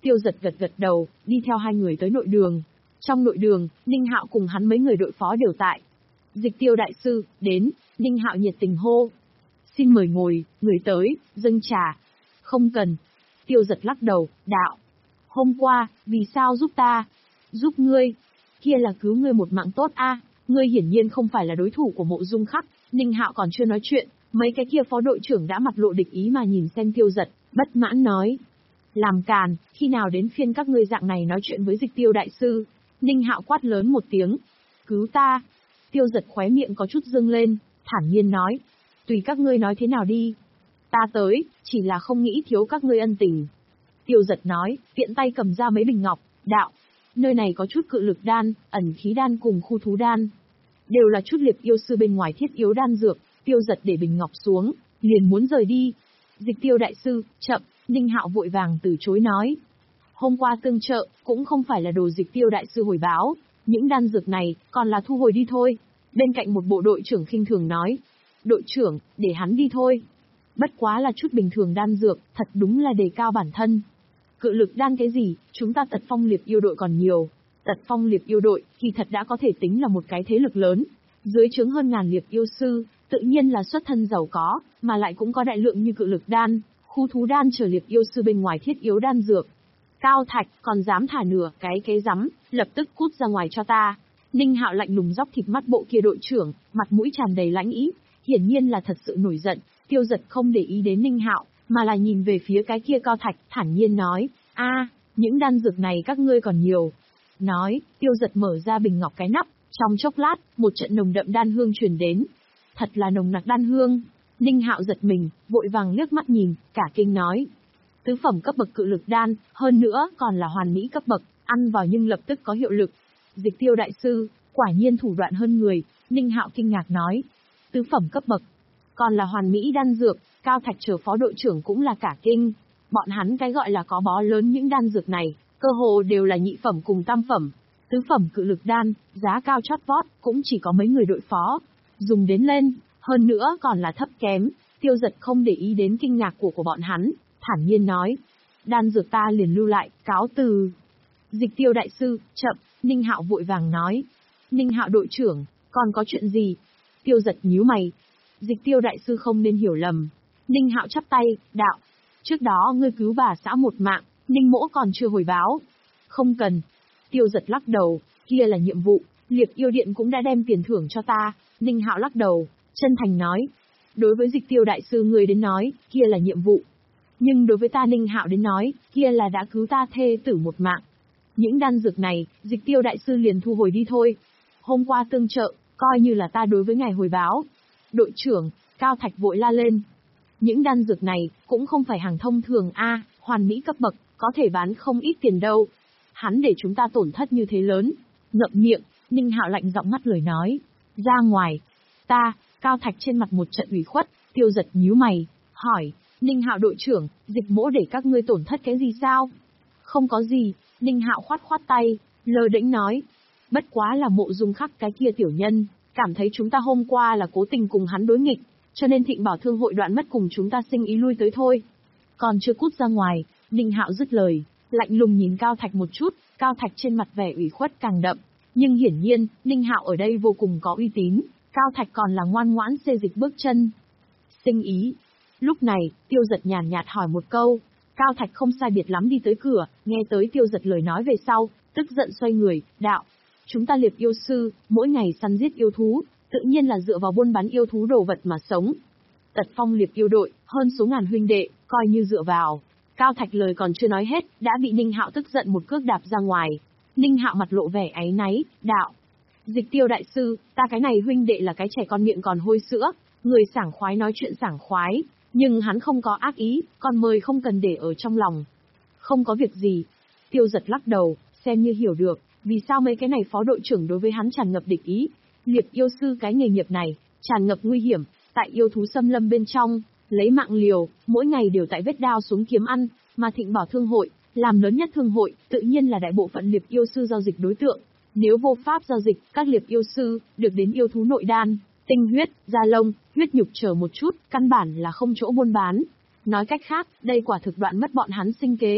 Tiêu Giật gật gật đầu, đi theo hai người tới nội đường. Trong nội đường, Ninh Hạo cùng hắn mấy người đội phó đều tại. Dịch Tiêu đại sư, đến, Ninh Hạo nhiệt tình hô. Xin mời ngồi, người tới, dâng trà. Không cần. Tiêu Giật lắc đầu, đạo. Hôm qua, vì sao giúp ta? Giúp ngươi. Kia là cứu ngươi một mạng tốt a. Ngươi hiển nhiên không phải là đối thủ của Mộ Dung Khắc. Ninh Hạo còn chưa nói chuyện, mấy cái kia phó đội trưởng đã mặt lộ địch ý mà nhìn xem Tiêu Giật, bất mãn nói. Làm càn, khi nào đến phiên các ngươi dạng này nói chuyện với Dịch Tiêu đại sư? Ninh Hạo quát lớn một tiếng. Cứu ta. Tiêu Giật khóe miệng có chút dương lên, thản nhiên nói. Tùy các ngươi nói thế nào đi. Ta tới, chỉ là không nghĩ thiếu các ngươi ân tình. Tiêu Giật nói, tiện tay cầm ra mấy bình ngọc, đạo. Nơi này có chút cự lực đan, ẩn khí đan cùng khu thú đan. Đều là chút liệp yêu sư bên ngoài thiết yếu đan dược. Tiêu Giật để bình ngọc xuống, liền muốn rời đi. Dịch Tiêu đại sư, chậm, Ninh Hạo vội vàng từ chối nói. Hôm qua tương trợ, cũng không phải là đồ Dịch Tiêu đại sư hồi báo, những đan dược này, còn là thu hồi đi thôi. Bên cạnh một bộ đội trưởng khinh thường nói. Đội trưởng, để hắn đi thôi. Bất quá là chút bình thường đan dược, thật đúng là đề cao bản thân. Cự lực đan cái gì, chúng ta Tật Phong Liệp yêu đội còn nhiều. Tật Phong Liệp yêu đội, thì thật đã có thể tính là một cái thế lực lớn. Dưới trướng hơn ngàn liệp yêu sư, tự nhiên là xuất thân giàu có, mà lại cũng có đại lượng như cự lực đan, khu thú đan chờ liệp yêu sư bên ngoài thiết yếu đan dược. Cao Thạch, còn dám thả nửa cái kế rắm, lập tức cút ra ngoài cho ta. Ninh Hạo lạnh lùng dóc thịt mắt bộ kia đội trưởng, mặt mũi tràn đầy lãnh ý, hiển nhiên là thật sự nổi giận. Tiêu Giật không để ý đến Ninh Hạo, mà là nhìn về phía cái kia Cao Thạch, thản nhiên nói, a, những đan dược này các ngươi còn nhiều. Nói, Tiêu Giật mở ra bình ngọc cái nắp, trong chốc lát, một trận nồng đậm đan hương truyền đến. Thật là nồng nặc đan hương. Ninh Hạo giật mình, vội vàng liếc mắt nhìn, cả kinh nói. Tứ phẩm cấp bậc cự lực đan, hơn nữa còn là hoàn mỹ cấp bậc, ăn vào nhưng lập tức có hiệu lực. Dịch Tiêu đại sư, quả nhiên thủ đoạn hơn người, Ninh Hạo kinh ngạc nói. Tứ phẩm cấp bậc, còn là hoàn mỹ đan dược, Cao Thạch chờ phó đội trưởng cũng là cả kinh. Bọn hắn cái gọi là có bó lớn những đan dược này, cơ hồ đều là nhị phẩm cùng tam phẩm. Tứ phẩm cự lực đan, giá cao chót vót, cũng chỉ có mấy người đội phó. Dùng đến lên, hơn nữa còn là thấp kém, Tiêu Giật không để ý đến kinh ngạc của của bọn hắn, thản nhiên nói. Đan dược ta liền lưu lại, cáo từ. Dịch Tiêu đại sư, chậm, Ninh Hạo vội vàng nói. Ninh Hạo đội trưởng, còn có chuyện gì? Tiêu Giật nhíu mày. Dịch Tiêu đại sư không nên hiểu lầm. Ninh Hạo chắp tay, đạo. Trước đó ngươi cứu bà xã một mạng, Ninh mỗ còn chưa hồi báo. Không cần. Tiêu Giật lắc đầu, kia là nhiệm vụ, Liệp yêu điện cũng đã đem tiền thưởng cho ta. Ninh Hạo lắc đầu, chân thành nói. Đối với Dịch Tiêu đại sư ngươi đến nói, kia là nhiệm vụ. Nhưng đối với ta Ninh Hạo đến nói, kia là đã cứu ta thê tử một mạng. Những đan dược này, Dịch Tiêu đại sư liền thu hồi đi thôi. Hôm qua tương trợ, coi như là ta đối với ngài hồi báo. Đội trưởng, Cao Thạch vội la lên. Những đan dược này, cũng không phải hàng thông thường a, hoàn mỹ cấp bậc, có thể bán không ít tiền đâu. Hắn để chúng ta tổn thất như thế lớn. Ngậm miệng, Ninh Hạo lạnh giọng ngắt lời nói. Ra ngoài. Ta, Cao Thạch trên mặt một trận ủy khuất, Tiêu Giật nhíu mày, hỏi. Ninh Hạo đội trưởng, Dịch mỗ để các ngươi tổn thất cái gì sao? Không có gì, Ninh Hạo khoát khoát tay, lơ đễnh nói. Bất quá là Mộ Dung Khắc cái kia tiểu nhân, cảm thấy chúng ta hôm qua là cố tình cùng hắn đối nghịch, cho nên Thịnh Bảo Thương hội đoạn mất cùng chúng ta sinh ý lui tới thôi. Còn chưa cút ra ngoài, Ninh Hạo dứt lời, lạnh lùng nhìn Cao Thạch một chút, Cao Thạch trên mặt vẻ ủy khuất càng đậm, nhưng hiển nhiên, Ninh Hạo ở đây vô cùng có uy tín, Cao Thạch còn là ngoan ngoãn xê dịch bước chân. Sinh ý. Lúc này, Tiêu Giật nhàn nhạt hỏi một câu, Cao Thạch không sai biệt lắm đi tới cửa, nghe tới Tiêu Giật lời nói về sau, tức giận xoay người, đạo. Chúng ta liệp yêu sư, mỗi ngày săn giết yêu thú, tự nhiên là dựa vào buôn bán yêu thú đồ vật mà sống. Tật Phong liệp yêu đội, hơn số ngàn huynh đệ, coi như dựa vào. Cao Thạch lời còn chưa nói hết, đã bị Ninh Hạo tức giận một cước đạp ra ngoài. Ninh Hạo mặt lộ vẻ áy náy, đạo. Dịch Tiêu đại sư, ta cái này huynh đệ là cái trẻ con miệng còn hôi sữa, người sảng khoái nói chuyện sảng khoái, nhưng hắn không có ác ý, còn mời không cần để ở trong lòng. Không có việc gì. Tiêu Giật lắc đầu, xem như hiểu được, vì sao mấy cái này phó đội trưởng đối với hắn tràn ngập địch ý. Liệp yêu sư cái nghề nghiệp này, tràn ngập nguy hiểm, tại yêu thú xâm lâm bên trong, lấy mạng liều, mỗi ngày đều tại vết đao xuống kiếm ăn, mà Thịnh Bảo Thương hội, làm lớn nhất thương hội, tự nhiên là đại bộ phận liệp yêu sư giao dịch đối tượng. Nếu vô pháp giao dịch, các liệp yêu sư, được đến yêu thú nội đan, tinh huyết, da lông, huyết nhục chờ một chút, căn bản là không chỗ buôn bán. Nói cách khác, đây quả thực đoạn mất bọn hắn sinh kế.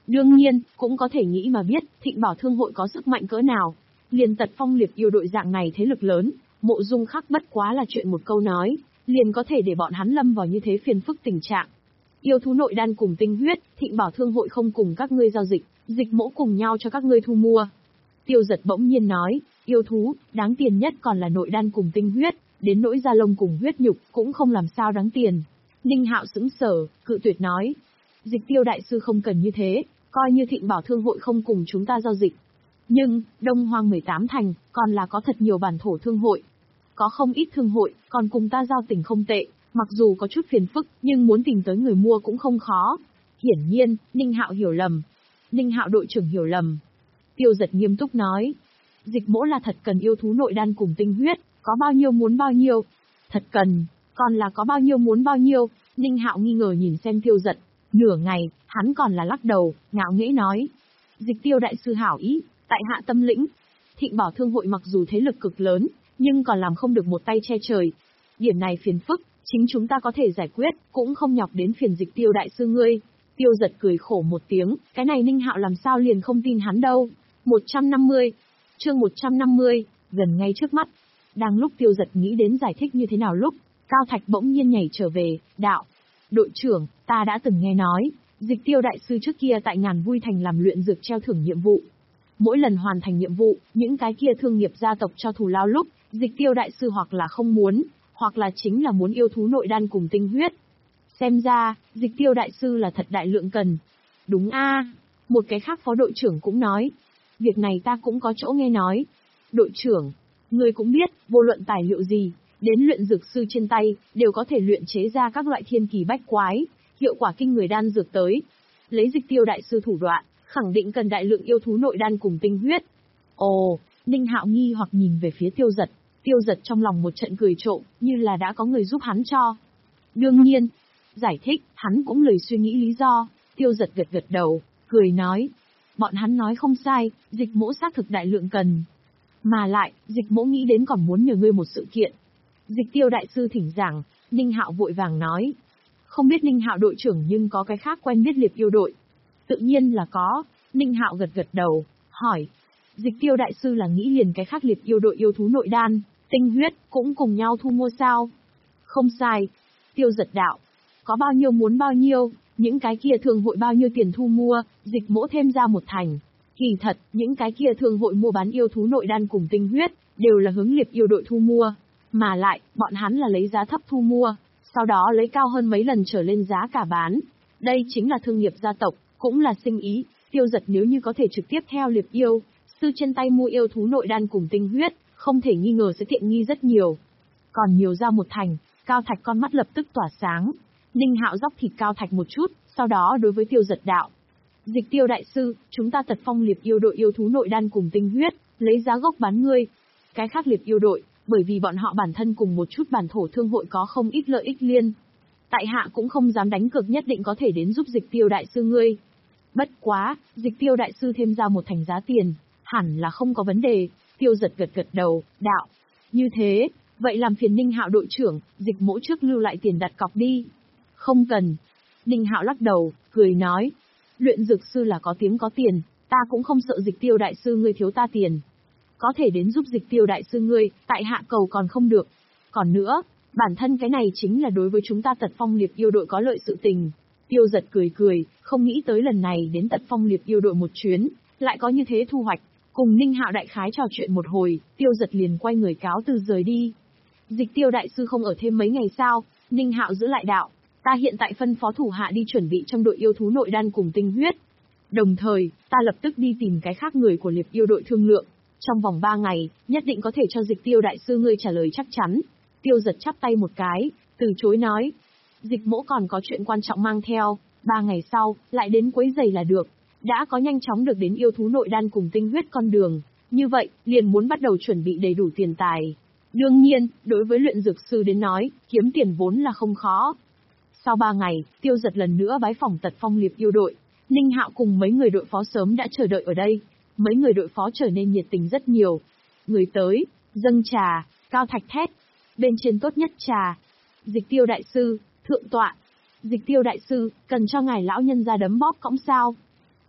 Đương nhiên, cũng có thể nghĩ mà biết, Thịnh Bảo Thương hội có sức mạnh cỡ nào. Liền Tật Phong Liệp yêu đội dạng này thế lực lớn, Mộ Dung Khắc bất quá là chuyện một câu nói, liền có thể để bọn hắn lâm vào như thế phiền phức tình trạng. Yêu thú nội đan cùng tinh huyết, Thịnh Bảo Thương hội không cùng các ngươi giao dịch, Dịch Mỗ cùng nhau cho các ngươi thu mua. Tiêu Giật bỗng nhiên nói, yêu thú, đáng tiền nhất còn là nội đan cùng tinh huyết, đến nỗi da lông cùng huyết nhục cũng không làm sao đáng tiền. Ninh Hạo sững sờ, cự tuyệt nói, Dịch Tiêu đại sư không cần như thế, coi như Thịnh Bảo Thương hội không cùng chúng ta giao dịch. Nhưng, Đông Hoang mười tám thành, còn là có thật nhiều bản thổ thương hội. Có không ít thương hội, còn cùng ta giao tình không tệ, mặc dù có chút phiền phức, nhưng muốn tìm tới người mua cũng không khó. Hiển nhiên, Ninh Hạo hiểu lầm. Ninh Hạo đội trưởng hiểu lầm. Tiêu Giật nghiêm túc nói, Dịch Mỗ là thật cần yêu thú nội đan cùng tinh huyết, có bao nhiêu muốn bao nhiêu. Thật cần, còn là có bao nhiêu muốn bao nhiêu. Ninh Hạo nghi ngờ nhìn xem Tiêu Giật, nửa ngày, hắn còn là lắc đầu, ngạo nghễ nói, Dịch Tiêu đại sư hảo ý, tại hạ tâm lĩnh. Thịnh Bảo Thương hội mặc dù thế lực cực lớn, nhưng còn làm không được một tay che trời. Điểm này phiền phức, chính chúng ta có thể giải quyết, cũng không nhọc đến phiền Dịch Tiêu đại sư ngươi. Tiêu Giật cười khổ một tiếng, cái này Ninh Hạo làm sao liền không tin hắn đâu. một trăm năm mươi, chương một trăm năm mươi, gần ngay trước mắt. Đang lúc Tiêu Giật nghĩ đến giải thích như thế nào lúc, Cao Thạch bỗng nhiên nhảy trở về, đạo. Đội trưởng, ta đã từng nghe nói, Dịch Tiêu đại sư trước kia tại Ngàn Vui Thành làm luyện dược treo thưởng nhiệm vụ. Mỗi lần hoàn thành nhiệm vụ, những cái kia thương nghiệp gia tộc cho thù lao lúc, Dịch Tiêu đại sư hoặc là không muốn, hoặc là chính là muốn yêu thú nội đan cùng tinh huyết. Xem ra, Dịch Tiêu đại sư là thật đại lượng cần. Đúng a, một cái khác phó đội trưởng cũng nói. Việc này ta cũng có chỗ nghe nói. Đội trưởng, người cũng biết, vô luận tài liệu gì, đến luyện dược sư trên tay, đều có thể luyện chế ra các loại thiên kỳ bách quái, hiệu quả kinh người đan dược tới. Lấy Dịch Tiêu đại sư thủ đoạn, khẳng định cần đại lượng yêu thú nội đan cùng tinh huyết. Ồ, Ninh Hạo nghi hoặc nhìn về phía Tiêu Giật, Tiêu Giật trong lòng một trận cười trộm, như là đã có người giúp hắn cho. Đương nhiên, giải thích, hắn cũng lười suy nghĩ lý do, Tiêu Giật gật gật đầu, cười nói. Bọn hắn nói không sai, Dịch Mỗ xác thực đại lượng cần. Mà lại, Dịch Mỗ nghĩ đến còn muốn nhờ ngươi một sự kiện. Dịch Tiêu đại sư thỉnh giảng, Ninh Hạo vội vàng nói. Không biết Ninh Hạo đội trưởng nhưng có cái khác quen biết liệp yêu đội. Tự nhiên là có, Ninh Hạo gật gật đầu, hỏi. Dịch Tiêu đại sư là nghĩ liền cái khác liệp yêu đội yêu thú nội đan, tinh huyết, cũng cùng nhau thu mua sao? Không sai. Tiêu Giật đạo. Có bao nhiêu muốn bao nhiêu, những cái kia thương hội bao nhiêu tiền thu mua, Dịch Mỗ thêm ra một thành. Kỳ thật, những cái kia thương hội mua bán yêu thú nội đan cùng tinh huyết, đều là hướng liệp yêu đội thu mua. Mà lại, bọn hắn là lấy giá thấp thu mua, sau đó lấy cao hơn mấy lần trở lên giá cả bán. Đây chính là thương nghiệp gia tộc, cũng là sinh ý. Tiêu Giật nếu như có thể trực tiếp theo liệp yêu sư trên tay mua yêu thú nội đan cùng tinh huyết, không thể nghi ngờ sẽ tiện nghi rất nhiều. Còn nhiều ra một thành, Cao Thạch con mắt lập tức tỏa sáng. Ninh Hạo dóc thịt Cao Thạch một chút, sau đó đối với Tiêu Giật đạo. Dịch Tiêu đại sư, chúng ta Tật Phong liệp yêu đội yêu thú nội đan cùng tinh huyết, lấy giá gốc bán ngươi. Cái khác liệp yêu đội, bởi vì bọn họ bản thân cùng một chút bản thổ thương hội có không ít lợi ích liên. Tại hạ cũng không dám đánh cược nhất định có thể đến giúp Dịch Tiêu đại sư ngươi. Bất quá, Dịch Tiêu đại sư thêm ra một thành giá tiền, hẳn là không có vấn đề. Tiêu Giật gật gật đầu, đạo. Như thế, vậy làm phiền Ninh Hạo đội trưởng, Dịch Mỗ trước lưu lại tiền đặt cọc đi. Không cần. Ninh Hạo lắc đầu, cười nói. Luyện dược sư là có tiếng có tiền, ta cũng không sợ Dịch Tiêu đại sư ngươi thiếu ta tiền. Có thể đến giúp Dịch Tiêu đại sư ngươi, tại hạ cầu còn không được. Còn nữa, bản thân cái này chính là đối với chúng ta Tật Phong liệp yêu đội có lợi sự tình. Tiêu Giật cười cười, không nghĩ tới lần này đến Tật Phong liệp yêu đội một chuyến, lại có như thế thu hoạch. Cùng Ninh Hạo đại khái trò chuyện một hồi, Tiêu Giật liền quay người cáo từ rời đi. Dịch Tiêu đại sư không ở thêm mấy ngày sao? Ninh Hạo giữ lại đạo. Ta hiện tại phân phó thủ hạ đi chuẩn bị trong đội yêu thú nội đan cùng tinh huyết. Đồng thời, ta lập tức đi tìm cái khác người của liệp yêu đội thương lượng. Trong vòng ba ngày, nhất định có thể cho Dịch Tiêu đại sư ngươi trả lời chắc chắn. Tiêu Giật chắp tay một cái, từ chối nói. Dịch Mỗ còn có chuyện quan trọng mang theo, ba ngày sau, lại đến quấy giày là được. Đã có nhanh chóng được đến yêu thú nội đan cùng tinh huyết con đường, như vậy, liền muốn bắt đầu chuẩn bị đầy đủ tiền tài. Đương nhiên, đối với luyện dược sư đến nói, kiếm tiền vốn là không khó. Sau ba ngày, Tiêu Giật lần nữa bái phỏng Tật Phong liệp yêu đội. Ninh Hạo cùng mấy người đội phó sớm đã chờ đợi ở đây. Mấy người đội phó trở nên nhiệt tình rất nhiều. Người tới, dâng trà, Cao Thạch thét. Bên trên tốt nhất trà. Dịch Tiêu đại sư, thượng tọa. Dịch Tiêu đại sư, cần cho ngài lão nhân ra đấm bóp cõng sao?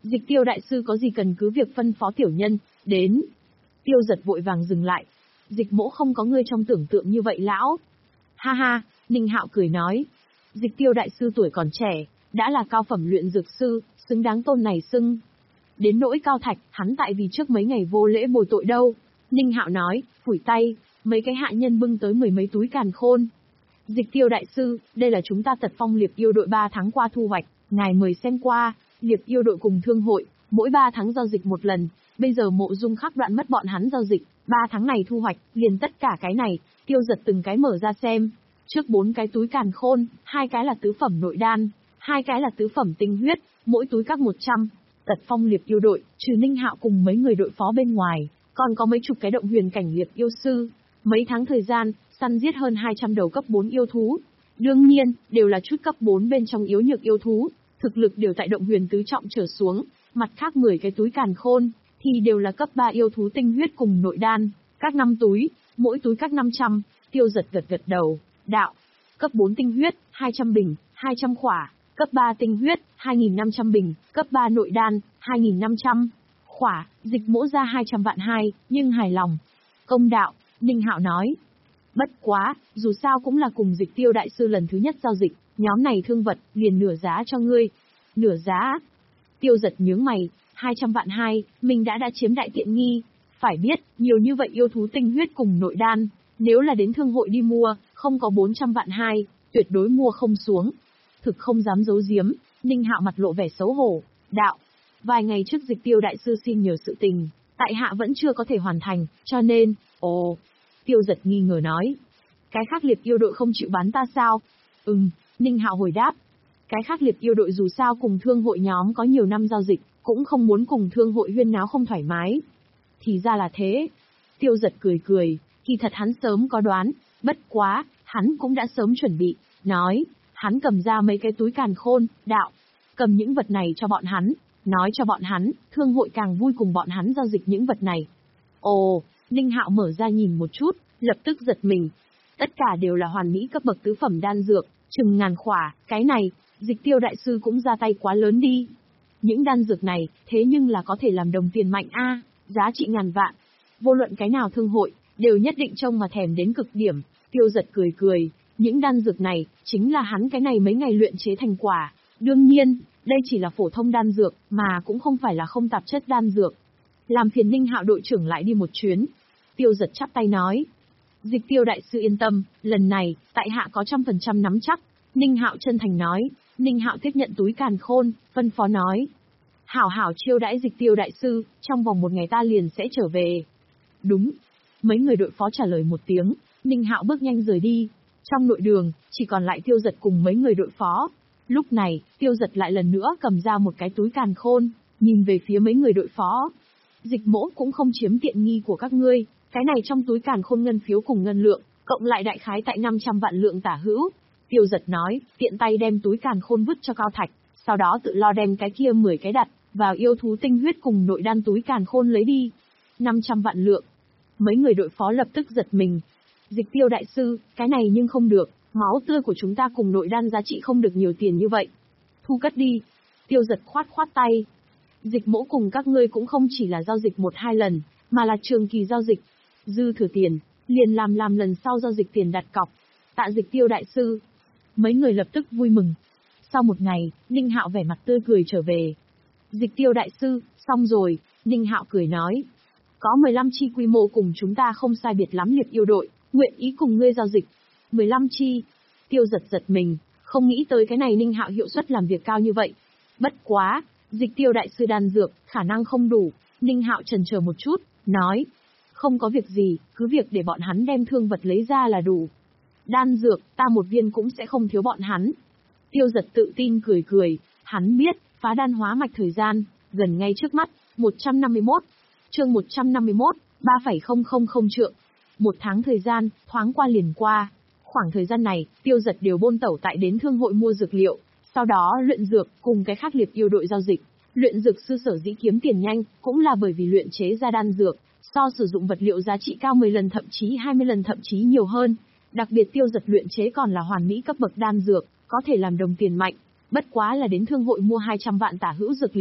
Dịch Tiêu đại sư có gì cần cứ việc phân phó tiểu nhân, đến. Tiêu Giật vội vàng dừng lại. Dịch mỗ không có ngươi trong tưởng tượng như vậy lão. Ha ha, Ninh Hạo cười nói. Dịch Tiêu đại sư tuổi còn trẻ, đã là cao phẩm luyện dược sư, xứng đáng tôn này xưng. Đến nỗi Cao Thạch, hắn tại vì trước mấy ngày vô lễ bồi tội đâu. Ninh Hạo nói, phủi tay, mấy cái hạ nhân bưng tới mười mấy túi càn khôn. Dịch Tiêu đại sư, đây là chúng ta Tật Phong Liệp Yêu đội ba tháng qua thu hoạch, ngài mời xem qua. Liệp Yêu đội cùng thương hội, mỗi ba tháng giao dịch một lần, bây giờ Mộ Dung Khắc đoạn mất bọn hắn giao dịch, ba tháng này thu hoạch, liền tất cả cái này. Tiêu Giật từng cái mở ra xem. Trước bốn cái túi càn khôn, hai cái là tứ phẩm nội đan, hai cái là tứ phẩm tinh huyết, mỗi túi các một trăm. Tật Phong Liệp Yêu đội, trừ Ninh Hạo cùng mấy người đội phó bên ngoài, còn có mấy chục cái động huyền cảnh liệp yêu sư. Mấy tháng thời gian, săn giết hơn hai trăm đầu cấp bốn yêu thú. Đương nhiên, đều là chút cấp bốn bên trong yếu nhược yêu thú, thực lực đều tại động huyền tứ trọng trở xuống, mặt khác mười cái túi càn khôn, thì đều là cấp ba yêu thú tinh huyết cùng nội đan, các năm túi, mỗi túi các năm trăm. Tiêu Giật gật gật đầu, đạo, cấp bốn tinh huyết, hai trăm bình, hai trăm khỏa, cấp ba tinh huyết, hai nghìn năm trăm bình, cấp ba nội đan, hai nghìn năm trăm khỏa, dịch mỗ ra hai trăm vạn hai, nhưng hài lòng. Công đạo, Ninh Hạo nói. Bất quá, dù sao cũng là cùng Dịch Tiêu đại sư lần thứ nhất giao dịch, nhóm này thương vật, liền nửa giá cho ngươi. Nửa giá? Tiêu Giật nhướng mày, hai trăm vạn hai, mình đã đã chiếm đại tiện nghi. Phải biết, nhiều như vậy yêu thú tinh huyết cùng nội đan, nếu là đến thương hội đi mua, không có bốn trăm vạn hai, tuyệt đối mua không xuống. Thực không dám giấu giếm, Ninh Hạo mặt lộ vẻ xấu hổ, đạo. Vài ngày trước Dịch Tiêu đại sư xin nhờ sự tình, tại hạ vẫn chưa có thể hoàn thành, cho nên, ồ. Tiêu Giật nghi ngờ nói. Cái khác liệp yêu đội không chịu bán ta sao? Ừm, Ninh Hạo hồi đáp. Cái khác liệp yêu đội dù sao cùng thương hội nhóm có nhiều năm giao dịch, cũng không muốn cùng thương hội huyên náo không thoải mái. Thì ra là thế. Tiêu Giật cười cười, kỳ thật hắn sớm có đoán, bất quá, hắn cũng đã sớm chuẩn bị, nói, hắn cầm ra mấy cái túi càn khôn, đạo, cầm những vật này cho bọn hắn, nói cho bọn hắn, thương hội càng vui cùng bọn hắn giao dịch những vật này. Ồ, Ninh Hạo mở ra nhìn một chút, lập tức giật mình. Tất cả đều là hoàn mỹ cấp bậc tứ phẩm đan dược, chừng ngàn khỏa, cái này, Dịch Tiêu đại sư cũng ra tay quá lớn đi. Những đan dược này, thế nhưng là có thể làm đồng tiền mạnh a, giá trị ngàn vạn. Vô luận cái nào thương hội, đều nhất định trông mà thèm đến cực điểm. Tiêu Giật cười cười, những đan dược này, chính là hắn cái này mấy ngày luyện chế thành quả. Đương nhiên, đây chỉ là phổ thông đan dược, mà cũng không phải là không tạp chất đan dược. Làm phiền Ninh Hạo đội trưởng lại đi một chuyến. Tiêu Giật chắp tay nói. Dịch Tiêu đại sư yên tâm, lần này, tại hạ có trăm phần trăm nắm chắc. Ninh Hạo chân thành nói. Ninh Hạo tiếp nhận túi càn khôn, phân phó nói. Hảo hảo chiêu đãi Dịch Tiêu đại sư, trong vòng một ngày ta liền sẽ trở về. Đúng. Mấy người đội phó trả lời một tiếng, Ninh Hạo bước nhanh rời đi. Trong nội đường, chỉ còn lại Tiêu Giật cùng mấy người đội phó. Lúc này, Tiêu Giật lại lần nữa cầm ra một cái túi càn khôn, nhìn về phía mấy người đội phó. Dịch mỗ cũng không chiếm tiện nghi của các ngươi, cái này trong túi càn khôn ngân phiếu cùng ngân lượng, cộng lại đại khái tại năm trăm vạn lượng tả hữu. Tiêu Giật nói, tiện tay đem túi càn khôn vứt cho Cao Thạch, sau đó tự lo đem cái kia mười cái đặt vào yêu thú tinh huyết cùng nội đan túi càn khôn lấy đi. năm trăm vạn lượng. Mấy người đội phó lập tức giật mình. Dịch Tiêu đại sư, cái này nhưng không được, máu tươi của chúng ta cùng nội đan giá trị không được nhiều tiền như vậy. Thu cất đi. Tiêu Giật khoát khoát tay. Dịch mỗ cùng các ngươi cũng không chỉ là giao dịch một hai lần, mà là trường kỳ giao dịch. Dư thừa tiền, liền làm làm lần sau giao dịch tiền đặt cọc. Tạ Dịch Tiêu đại sư. Mấy người lập tức vui mừng. Sau một ngày, Ninh Hạo vẻ mặt tươi cười trở về. Dịch Tiêu đại sư, xong rồi, Ninh Hạo cười nói. Có mười lăm chi quy mô cùng chúng ta không sai biệt lắm liệp yêu đội, nguyện ý cùng ngươi giao dịch. mười lăm chi. Tiêu Giật giật mình, không nghĩ tới cái này Ninh Hạo hiệu suất làm việc cao như vậy. Bất quá, Dịch Tiêu đại sư đan dược, khả năng không đủ. Ninh Hạo chần chờ một chút, nói. Không có việc gì, cứ việc để bọn hắn đem thương vật lấy ra là đủ. Đan dược, ta một viên cũng sẽ không thiếu bọn hắn. Tiêu Giật tự tin cười cười, hắn biết, phá đan hóa mạch thời gian, gần ngay trước mắt, một trăm năm mươi mốt. Chương một trăm năm mươi mốt, ba phẩy không không không trượng. Một tháng thời gian, thoáng qua liền qua. Khoảng thời gian này, Tiêu Giật đều bôn tẩu tại đến thương hội mua dược liệu, sau đó luyện dược, cùng cái khác liệp yêu đội giao dịch. Luyện dược sư sở dĩ kiếm tiền nhanh, cũng là bởi vì luyện chế ra đan dược, so sử dụng vật liệu giá trị cao mười lần thậm chí hai mươi lần thậm chí nhiều hơn. Đặc biệt Tiêu Giật luyện chế còn là hoàn mỹ cấp bậc đan dược, có thể làm đồng tiền mạnh. Bất quá là đến thương hội mua hai trăm vạn tả hữu dược liệu,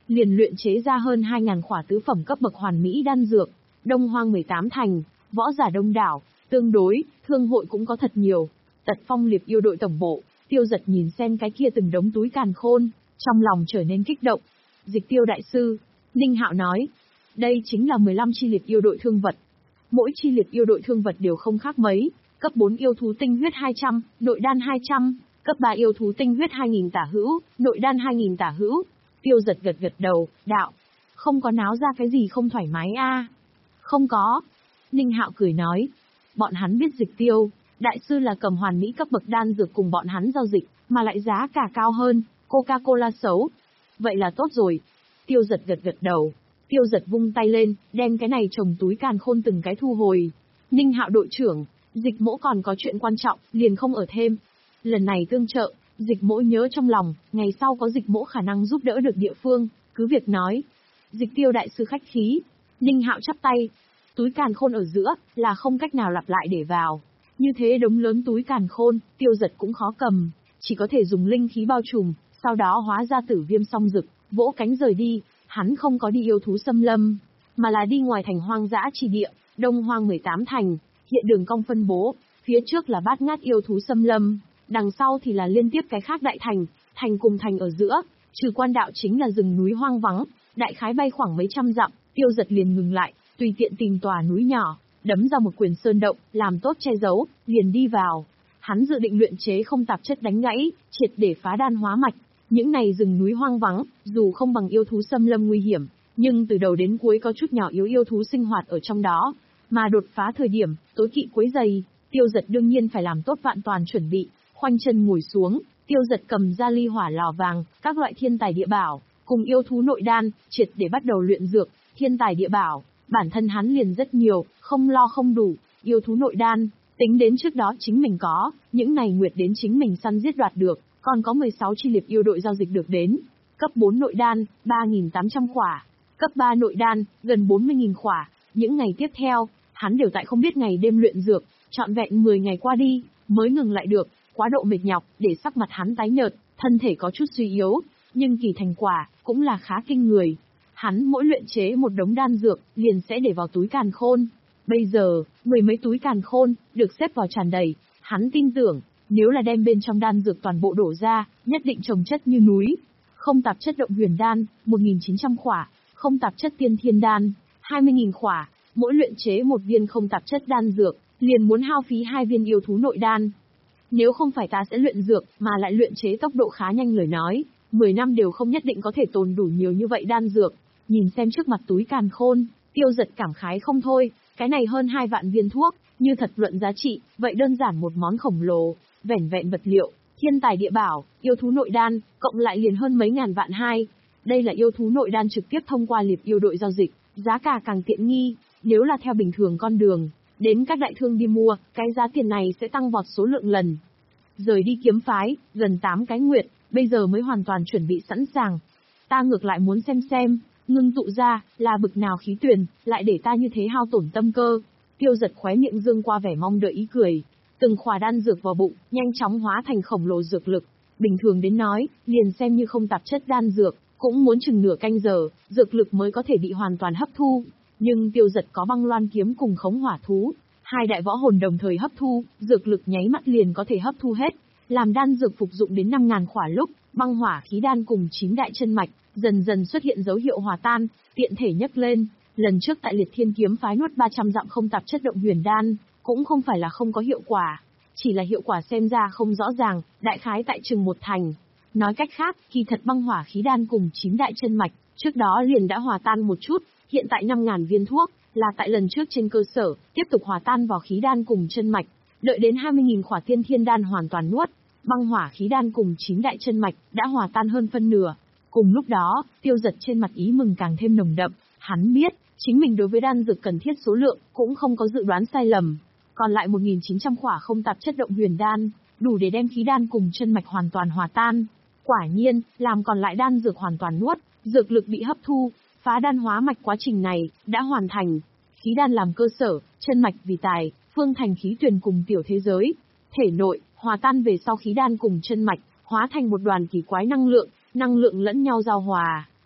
liền luyện chế ra hơn hai nghìn khỏa tứ phẩm cấp bậc hoàn mỹ đan dược. Đông Hoang mười tám thành, võ giả đông đảo, tương đối, thương hội cũng có thật nhiều. Tật Phong Liệp yêu đội tổng bộ, Tiêu Giật nhìn xem cái kia từng đống túi càn khôn, trong lòng trở nên kích động. Dịch Tiêu đại sư, Ninh Hạo nói, đây chính là mười lăm chi liệt yêu đội thương vật. Mỗi chi liệt yêu đội thương vật đều không khác mấy, cấp bốn yêu thú tinh huyết hai trăm, nội đan hai trăm, cấp ba yêu thú tinh huyết hai nghìn tả hữu, nội đan hai nghìn tả hữu. Tiêu Giật gật gật đầu, đạo, không có náo ra cái gì không thoải mái a? Không có. Ninh Hạo cười nói, bọn hắn biết Dịch Tiêu đại sư là cầm hoàn mỹ cấp bậc đan dược cùng bọn hắn giao dịch, mà lại giá cả cao hơn, Coca-Cola xấu. Vậy là tốt rồi. Tiêu Giật gật gật đầu. Tiêu Giật vung tay lên, đem cái này trồng túi càn khôn từng cái thu hồi. Ninh Hạo đội trưởng, Dịch Mỗ còn có chuyện quan trọng, liền không ở thêm. Lần này tương trợ, Dịch Mỗ nhớ trong lòng, ngày sau có Dịch Mỗ khả năng giúp đỡ được địa phương, cứ việc nói. Dịch Tiêu đại sư khách khí. Ninh Hạo chắp tay. Túi càn khôn ở giữa, là không cách nào lặp lại để vào. Như thế đống lớn túi càn khôn, Tiêu Giật cũng khó cầm, chỉ có thể dùng linh khí bao trùm, sau đó hóa ra tử viêm song rực, vỗ cánh rời đi. Hắn không có đi yêu thú xâm lâm, mà là đi ngoài thành hoang dã chi địa, Đông Hoang mười tám thành, hiện đường cong phân bố, phía trước là bát ngát yêu thú xâm lâm, đằng sau thì là liên tiếp cái khác đại thành, thành cùng thành ở giữa, trừ quan đạo chính là rừng núi hoang vắng, đại khái bay khoảng mấy trăm dặm. Tiêu Giật liền ngừng lại, tùy tiện tìm tòa núi nhỏ, đấm ra một quyền sơn động, làm tốt che giấu, liền đi vào. Hắn dự định luyện chế không tạp chất đánh gãy, triệt để phá đan hóa mạch. Những này rừng núi hoang vắng, dù không bằng yêu thú xâm lâm nguy hiểm, nhưng từ đầu đến cuối có chút nhỏ yếu yêu thú sinh hoạt ở trong đó, mà đột phá thời điểm, tối kỵ quấy dày, Tiêu Giật đương nhiên phải làm tốt vạn toàn chuẩn bị. Khoanh chân ngồi xuống, Tiêu Giật cầm ra ly hỏa lò vàng, các loại thiên tài địa bảo, cùng yêu thú nội đan, triệt để bắt đầu luyện dược. Thiên tài địa bảo, bản thân hắn liền rất nhiều, không lo không đủ. Yêu thú nội đan, tính đến trước đó chính mình có, những này nguyệt đến chính mình săn giết đoạt được, còn có mười sáu chi liệt yêu đội giao dịch được đến. Cấp bốn nội đan, ba nghìn tám trăm khỏa. Cấp ba nội đan, gần bốn mươi nghìn khỏa. Những ngày tiếp theo, hắn đều tại không biết ngày đêm luyện dược, trọn vẹn mười ngày qua đi, mới ngừng lại được. Quá độ mệt nhọc, để sắc mặt hắn tái nhợt, thân thể có chút suy yếu, nhưng kỳ thành quả, cũng là khá kinh người. Hắn mỗi luyện chế một đống đan dược, liền sẽ để vào túi càn khôn. Bây giờ, mười mấy túi càn khôn, được xếp vào tràn đầy. Hắn tin tưởng, nếu là đem bên trong đan dược toàn bộ đổ ra, nhất định trồng chất như núi. Không tạp chất động huyền đan, một nghìn chín trăm khỏa. Không tạp chất tiên thiên đan, hai mươi nghìn khỏa. Mỗi luyện chế một viên không tạp chất đan dược, liền muốn hao phí hai viên yêu thú nội đan. Nếu không phải ta sẽ luyện dược, mà lại luyện chế tốc độ khá nhanh lời nói, mười năm đều không nhất định có thể tồn đủ nhiều như vậy đan dược. Nhìn xem trước mặt túi càn khôn, Tiêu Giật cảm khái không thôi, cái này hơn hai vạn viên thuốc, như thật luận giá trị, vậy đơn giản một món khổng lồ, vẻn vẹn vật liệu, thiên tài địa bảo, yêu thú nội đan, cộng lại liền hơn mấy ngàn vạn hai. Đây là yêu thú nội đan trực tiếp thông qua liệp yêu đội giao dịch, giá cả càng tiện nghi, nếu là theo bình thường con đường, đến các đại thương đi mua, cái giá tiền này sẽ tăng vọt số lượng lần. Rời đi kiếm phái, gần tám cái nguyệt, bây giờ mới hoàn toàn chuẩn bị sẵn sàng. Ta ngược lại muốn xem xem, ngưng tụ ra, là bực nào khí tuyền, lại để ta như thế hao tổn tâm cơ. Tiêu Giật khóe miệng dương qua vẻ mong đợi ý cười. Từng khỏa đan dược vào bụng, nhanh chóng hóa thành khổng lồ dược lực. Bình thường đến nói, liền xem như không tạp chất đan dược, cũng muốn chừng nửa canh giờ, dược lực mới có thể bị hoàn toàn hấp thu. Nhưng Tiêu Giật có băng loan kiếm cùng khống hỏa thú, hai đại võ hồn đồng thời hấp thu, dược lực nháy mắt liền có thể hấp thu hết. Làm đan dược phục dụng đến năm ngàn khỏa lúc, băng hỏa khí đan cùng chín đại chân mạch, dần dần xuất hiện dấu hiệu hòa tan, tiện thể nhấc lên. Lần trước tại Liệt Thiên kiếm phái nuốt ba trăm dặm không tạp chất động huyền đan, cũng không phải là không có hiệu quả, chỉ là hiệu quả xem ra không rõ ràng, đại khái tại chừng một thành. Nói cách khác, kỳ thật băng hỏa khí đan cùng chín đại chân mạch, trước đó liền đã hòa tan một chút, hiện tại năm ngàn viên thuốc, là tại lần trước trên cơ sở, tiếp tục hòa tan vào khí đan cùng chân mạch, đợi đến hai mươi nghìn khỏa tiên thiên đan hoàn toàn nuốt, băng hỏa khí đan cùng chín đại chân mạch, đã hòa tan hơn phân nửa. Cùng lúc đó, Tiêu Giật trên mặt ý mừng càng thêm nồng đậm, hắn biết, chính mình đối với đan dược cần thiết số lượng, cũng không có dự đoán sai lầm. Còn lại một nghìn chín trăm khỏa không tạp chất động huyền đan, đủ để đem khí đan cùng chân mạch hoàn toàn hòa tan. Quả nhiên, làm còn lại đan dược hoàn toàn nuốt, dược lực bị hấp thu, phá đan hóa mạch quá trình này, đã hoàn thành. Khí đan làm cơ sở, chân mạch vì tài, phương thành khí tuyền cùng tiểu thế giới. Thể nội, hòa tan về sau khí đan cùng chân mạch, hóa thành một đoàn kỳ quái năng lượng, năng lượng lẫn nhau giao hòa,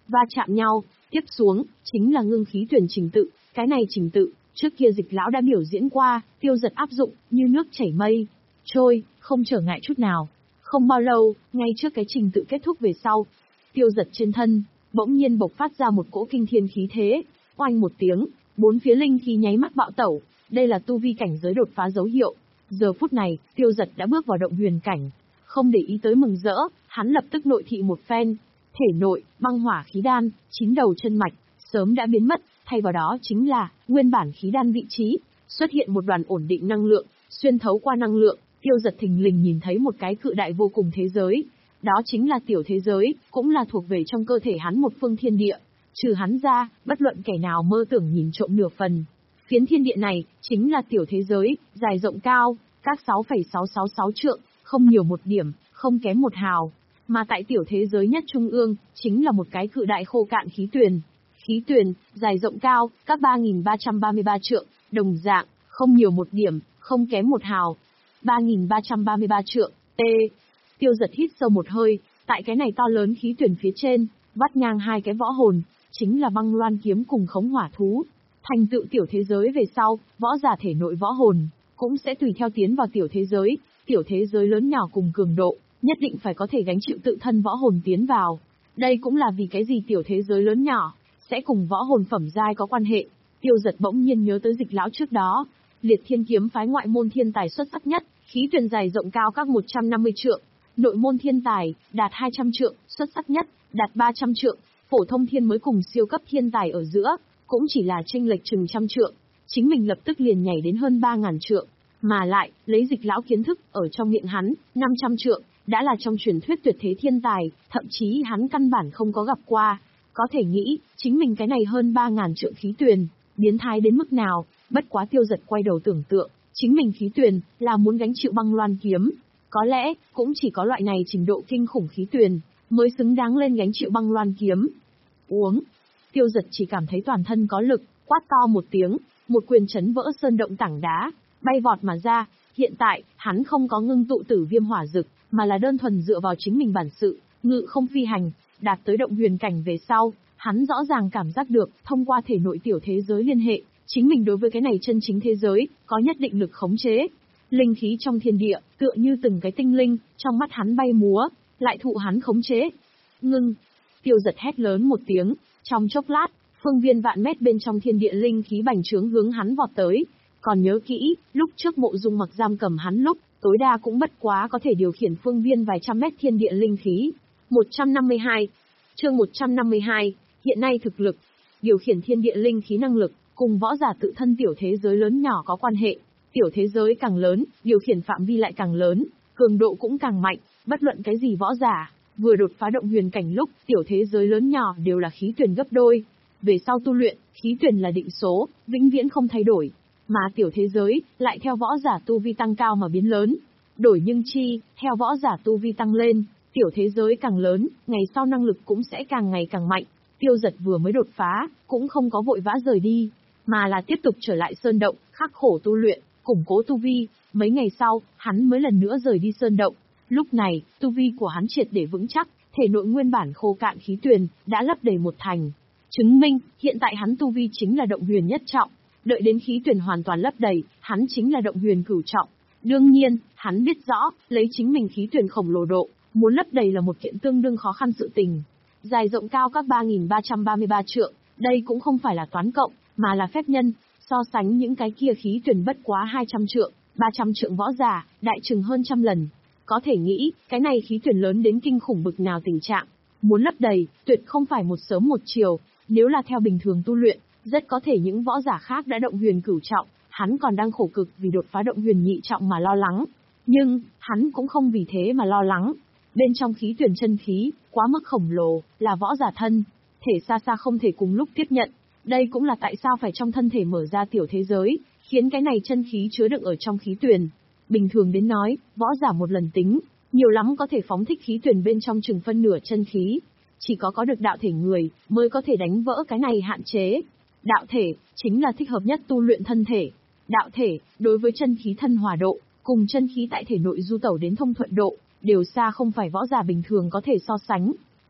va chạm nhau, tiếp xuống, chính là ngưng khí tuyển trình tự, cái này trình tự, trước kia Dịch lão đã biểu diễn qua, Tiêu Dật áp dụng, như nước chảy mây, trôi, không trở ngại chút nào. Không bao lâu, ngay trước cái trình tự kết thúc về sau, Tiêu Dật trên thân, bỗng nhiên bộc phát ra một cỗ kinh thiên khí thế, oanh một tiếng, bốn phía linh khí nháy mắt bạo tẩu, đây là tu vi cảnh giới đột phá dấu hiệu. Giờ phút này, Tiêu Dật đã bước vào động huyền cảnh, không để ý tới mừng rỡ, hắn lập tức nội thị một phen, thể nội, băng hỏa khí đan, chín đầu chân mạch, sớm đã biến mất, thay vào đó chính là, nguyên bản khí đan vị trí, xuất hiện một đoàn ổn định năng lượng, xuyên thấu qua năng lượng, Tiêu Dật thình lình nhìn thấy một cái cự đại vô cùng thế giới, đó chính là tiểu thế giới, cũng là thuộc về trong cơ thể hắn một phương thiên địa, trừ hắn ra, bất luận kẻ nào mơ tưởng nhìn trộm nửa phần. Phiến thiên địa này, chính là tiểu thế giới, dài rộng cao, các sáu phẩy sáu sáu sáu trượng, không nhiều một điểm, không kém một hào. Mà tại tiểu thế giới nhất trung ương, chính là một cái cự đại khô cạn khí tuyền. Khí tuyền, dài rộng cao, các ba nghìn ba trăm ba mươi ba trượng, đồng dạng, không nhiều một điểm, không kém một hào. ba nghìn ba trăm ba mươi ba trượng, T. Tiêu Dật hít sâu một hơi, tại cái này to lớn khí tuyền phía trên, vắt ngang hai cái võ hồn, chính là băng loan kiếm cùng khống hỏa thú. Thành tựu tiểu thế giới về sau, võ giả thể nội võ hồn, cũng sẽ tùy theo tiến vào tiểu thế giới, tiểu thế giới lớn nhỏ cùng cường độ, nhất định phải có thể gánh chịu tự thân võ hồn tiến vào. Đây cũng là vì cái gì tiểu thế giới lớn nhỏ, sẽ cùng võ hồn phẩm giai có quan hệ. Tiêu Dật bỗng nhiên nhớ tới Dịch lão trước đó, Liệt Thiên kiếm phái ngoại môn thiên tài xuất sắc nhất, khí tuyền dài rộng cao các một trăm năm mươi trượng, nội môn thiên tài, đạt hai trăm trượng, xuất sắc nhất, đạt ba trăm trượng, phổ thông thiên mới cùng siêu cấp thiên tài ở giữa, cũng chỉ là chênh lệch chừng trăm trượng, chính mình lập tức liền nhảy đến hơn ba ngàn trượng, mà lại, lấy Dịch lão kiến thức, ở trong miệng hắn, năm trăm trượng, đã là trong truyền thuyết tuyệt thế thiên tài, thậm chí hắn căn bản không có gặp qua, có thể nghĩ, chính mình cái này hơn ba ngàn trượng khí tuyền, biến thái đến mức nào, bất quá Tiêu Dật quay đầu tưởng tượng, chính mình khí tuyền, là muốn gánh chịu băng loan kiếm, có lẽ, cũng chỉ có loại này trình độ kinh khủng khí tuyền, mới xứng đáng lên gánh chịu băng loan kiếm. Uống. Tiêu Dật chỉ cảm thấy toàn thân có lực, quát to một tiếng, một quyền chấn vỡ sơn động tảng đá, bay vọt mà ra. Hiện tại, hắn không có ngưng tụ tử viêm hỏa dực, mà là đơn thuần dựa vào chính mình bản sự, ngự không phi hành, đạt tới động huyền cảnh về sau, hắn rõ ràng cảm giác được, thông qua thể nội tiểu thế giới liên hệ, chính mình đối với cái này chân chính thế giới, có nhất định lực khống chế. Linh khí trong thiên địa, tựa như từng cái tinh linh, trong mắt hắn bay múa, lại thụ hắn khống chế. Ngưng. Tiêu Dật hét lớn một tiếng, trong chốc lát, phương viên vạn mét bên trong thiên địa linh khí bành trướng hướng hắn vọt tới. Còn nhớ kỹ, lúc trước Mộ Dung Mặc giam cầm hắn lúc, tối đa cũng bất quá có thể điều khiển phương viên vài trăm mét thiên địa linh khí. một trăm năm mươi hai. Chương một trăm năm mươi hai, hiện nay thực lực, điều khiển thiên địa linh khí năng lực, cùng võ giả tự thân tiểu thế giới lớn nhỏ có quan hệ. Tiểu thế giới càng lớn, điều khiển phạm vi lại càng lớn, cường độ cũng càng mạnh, bất luận cái gì võ giả, vừa đột phá động huyền cảnh lúc, tiểu thế giới lớn nhỏ đều là khí tuyển gấp đôi. Về sau tu luyện, khí tuyển là định số, vĩnh viễn không thay đổi. Mà tiểu thế giới, lại theo võ giả tu vi tăng cao mà biến lớn. Đổi nhưng chi, theo võ giả tu vi tăng lên, tiểu thế giới càng lớn, ngày sau năng lực cũng sẽ càng ngày càng mạnh. Tiêu Dật vừa mới đột phá, cũng không có vội vã rời đi, mà là tiếp tục trở lại sơn động, khắc khổ tu luyện, củng cố tu vi. Mấy ngày sau, hắn mới lần nữa rời đi sơn động. Lúc này, tu vi của hắn triệt để vững chắc, thể nội nguyên bản khô cạn khí tuyền, đã lấp đầy một thành. Chứng minh, hiện tại hắn tu vi chính là động huyền nhất trọng. Đợi đến khí tuyển hoàn toàn lấp đầy, hắn chính là động huyền cửu trọng. Đương nhiên, hắn biết rõ, lấy chính mình khí tuyển khổng lồ độ, muốn lấp đầy là một kiện tương đương khó khăn sự tình. Dài rộng cao các ba nghìn ba trăm ba mươi ba trượng, đây cũng không phải là toán cộng, mà là phép nhân. So sánh những cái kia khí tuyển bất quá hai trăm trượng, ba trăm trượng võ giả, đại chừng hơn trăm lần. Có thể nghĩ, cái này khí tuyển lớn đến kinh khủng bực nào tình trạng. Muốn lấp đầy, tuyệt không phải một sớm một chiều, nếu là theo bình thường tu luyện, rất có thể những võ giả khác đã động huyền cửu trọng, hắn còn đang khổ cực vì đột phá động huyền nhị trọng mà lo lắng. Nhưng, hắn cũng không vì thế mà lo lắng. Bên trong khí tuyển chân khí, quá mức khổng lồ, là võ giả thân, thể xa xa không thể cùng lúc tiếp nhận. Đây cũng là tại sao phải trong thân thể mở ra tiểu thế giới, khiến cái này chân khí chứa đựng ở trong khí tuyển. Bình thường đến nói, võ giả một lần tính, nhiều lắm có thể phóng thích khí tuyển bên trong chừng phân nửa chân khí. Chỉ có có được đạo thể người, mới có thể đánh vỡ cái này hạn chế. Đạo thể, chính là thích hợp nhất tu luyện thân thể. Đạo thể, đối với chân khí thân hòa độ, cùng chân khí tại thể nội du tẩu đến thông thuận độ, đều xa không phải võ giả bình thường có thể so sánh.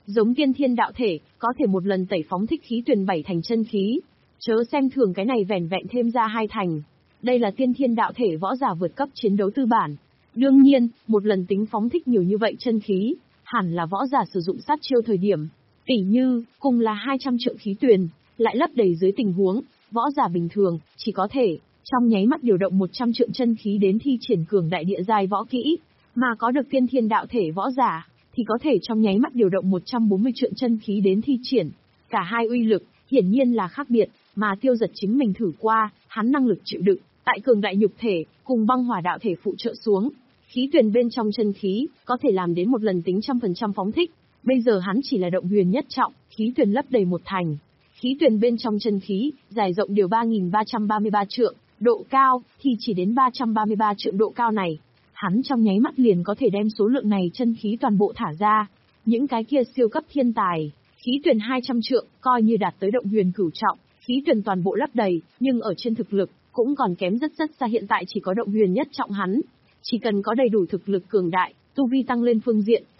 Giống tiên thiên đạo thể, có thể một lần tẩy phóng thích khí tuyền bảy thành chân khí. Chớ xem thường cái này vẻn vẹn thêm ra hai thành. Đây là tiên thiên đạo thể võ giả vượt cấp chiến đấu tư bản. Đương nhiên, một lần tính phóng thích nhiều như vậy chân khí, hẳn là võ giả sử dụng sát chiêu thời điểm. Tỉ như, cùng là hai trăm triệu khí tuyền, lại lấp đầy dưới tình huống, võ giả bình thường, chỉ có thể, trong nháy mắt điều động một trăm triệu chân khí đến thi triển cường đại địa giai võ kỹ, mà có được tiên thiên đạo thể võ giả, thì có thể trong nháy mắt điều động một trăm bốn mươi triệu chân khí đến thi triển. Cả hai uy lực, hiển nhiên là khác biệt, mà Tiêu Giật chính mình thử qua, hắn năng lực chịu đựng, tại cường đại nhục thể, cùng băng hỏa đạo thể phụ trợ xuống. Khí tuyền bên trong chân khí, có thể làm đến một lần tính trăm phần trăm phóng thích. Bây giờ hắn chỉ là động huyền nhất trọng, khí tuyền lấp đầy một thành. Khí tuyền bên trong chân khí, dài rộng điều ba nghìn ba trăm ba mươi ba trượng, độ cao, thì chỉ đến ba trăm ba mươi ba trượng độ cao này. Hắn trong nháy mắt liền có thể đem số lượng này chân khí toàn bộ thả ra. Những cái kia siêu cấp thiên tài, khí tuyền hai trăm trượng, coi như đạt tới động huyền cửu trọng, khí tuyền toàn bộ lấp đầy, nhưng ở trên thực lực, cũng còn kém rất rất xa, hiện tại chỉ có động huyền nhất trọng hắn. Chỉ cần có đầy đủ thực lực cường đại, tu vi tăng lên phương diện,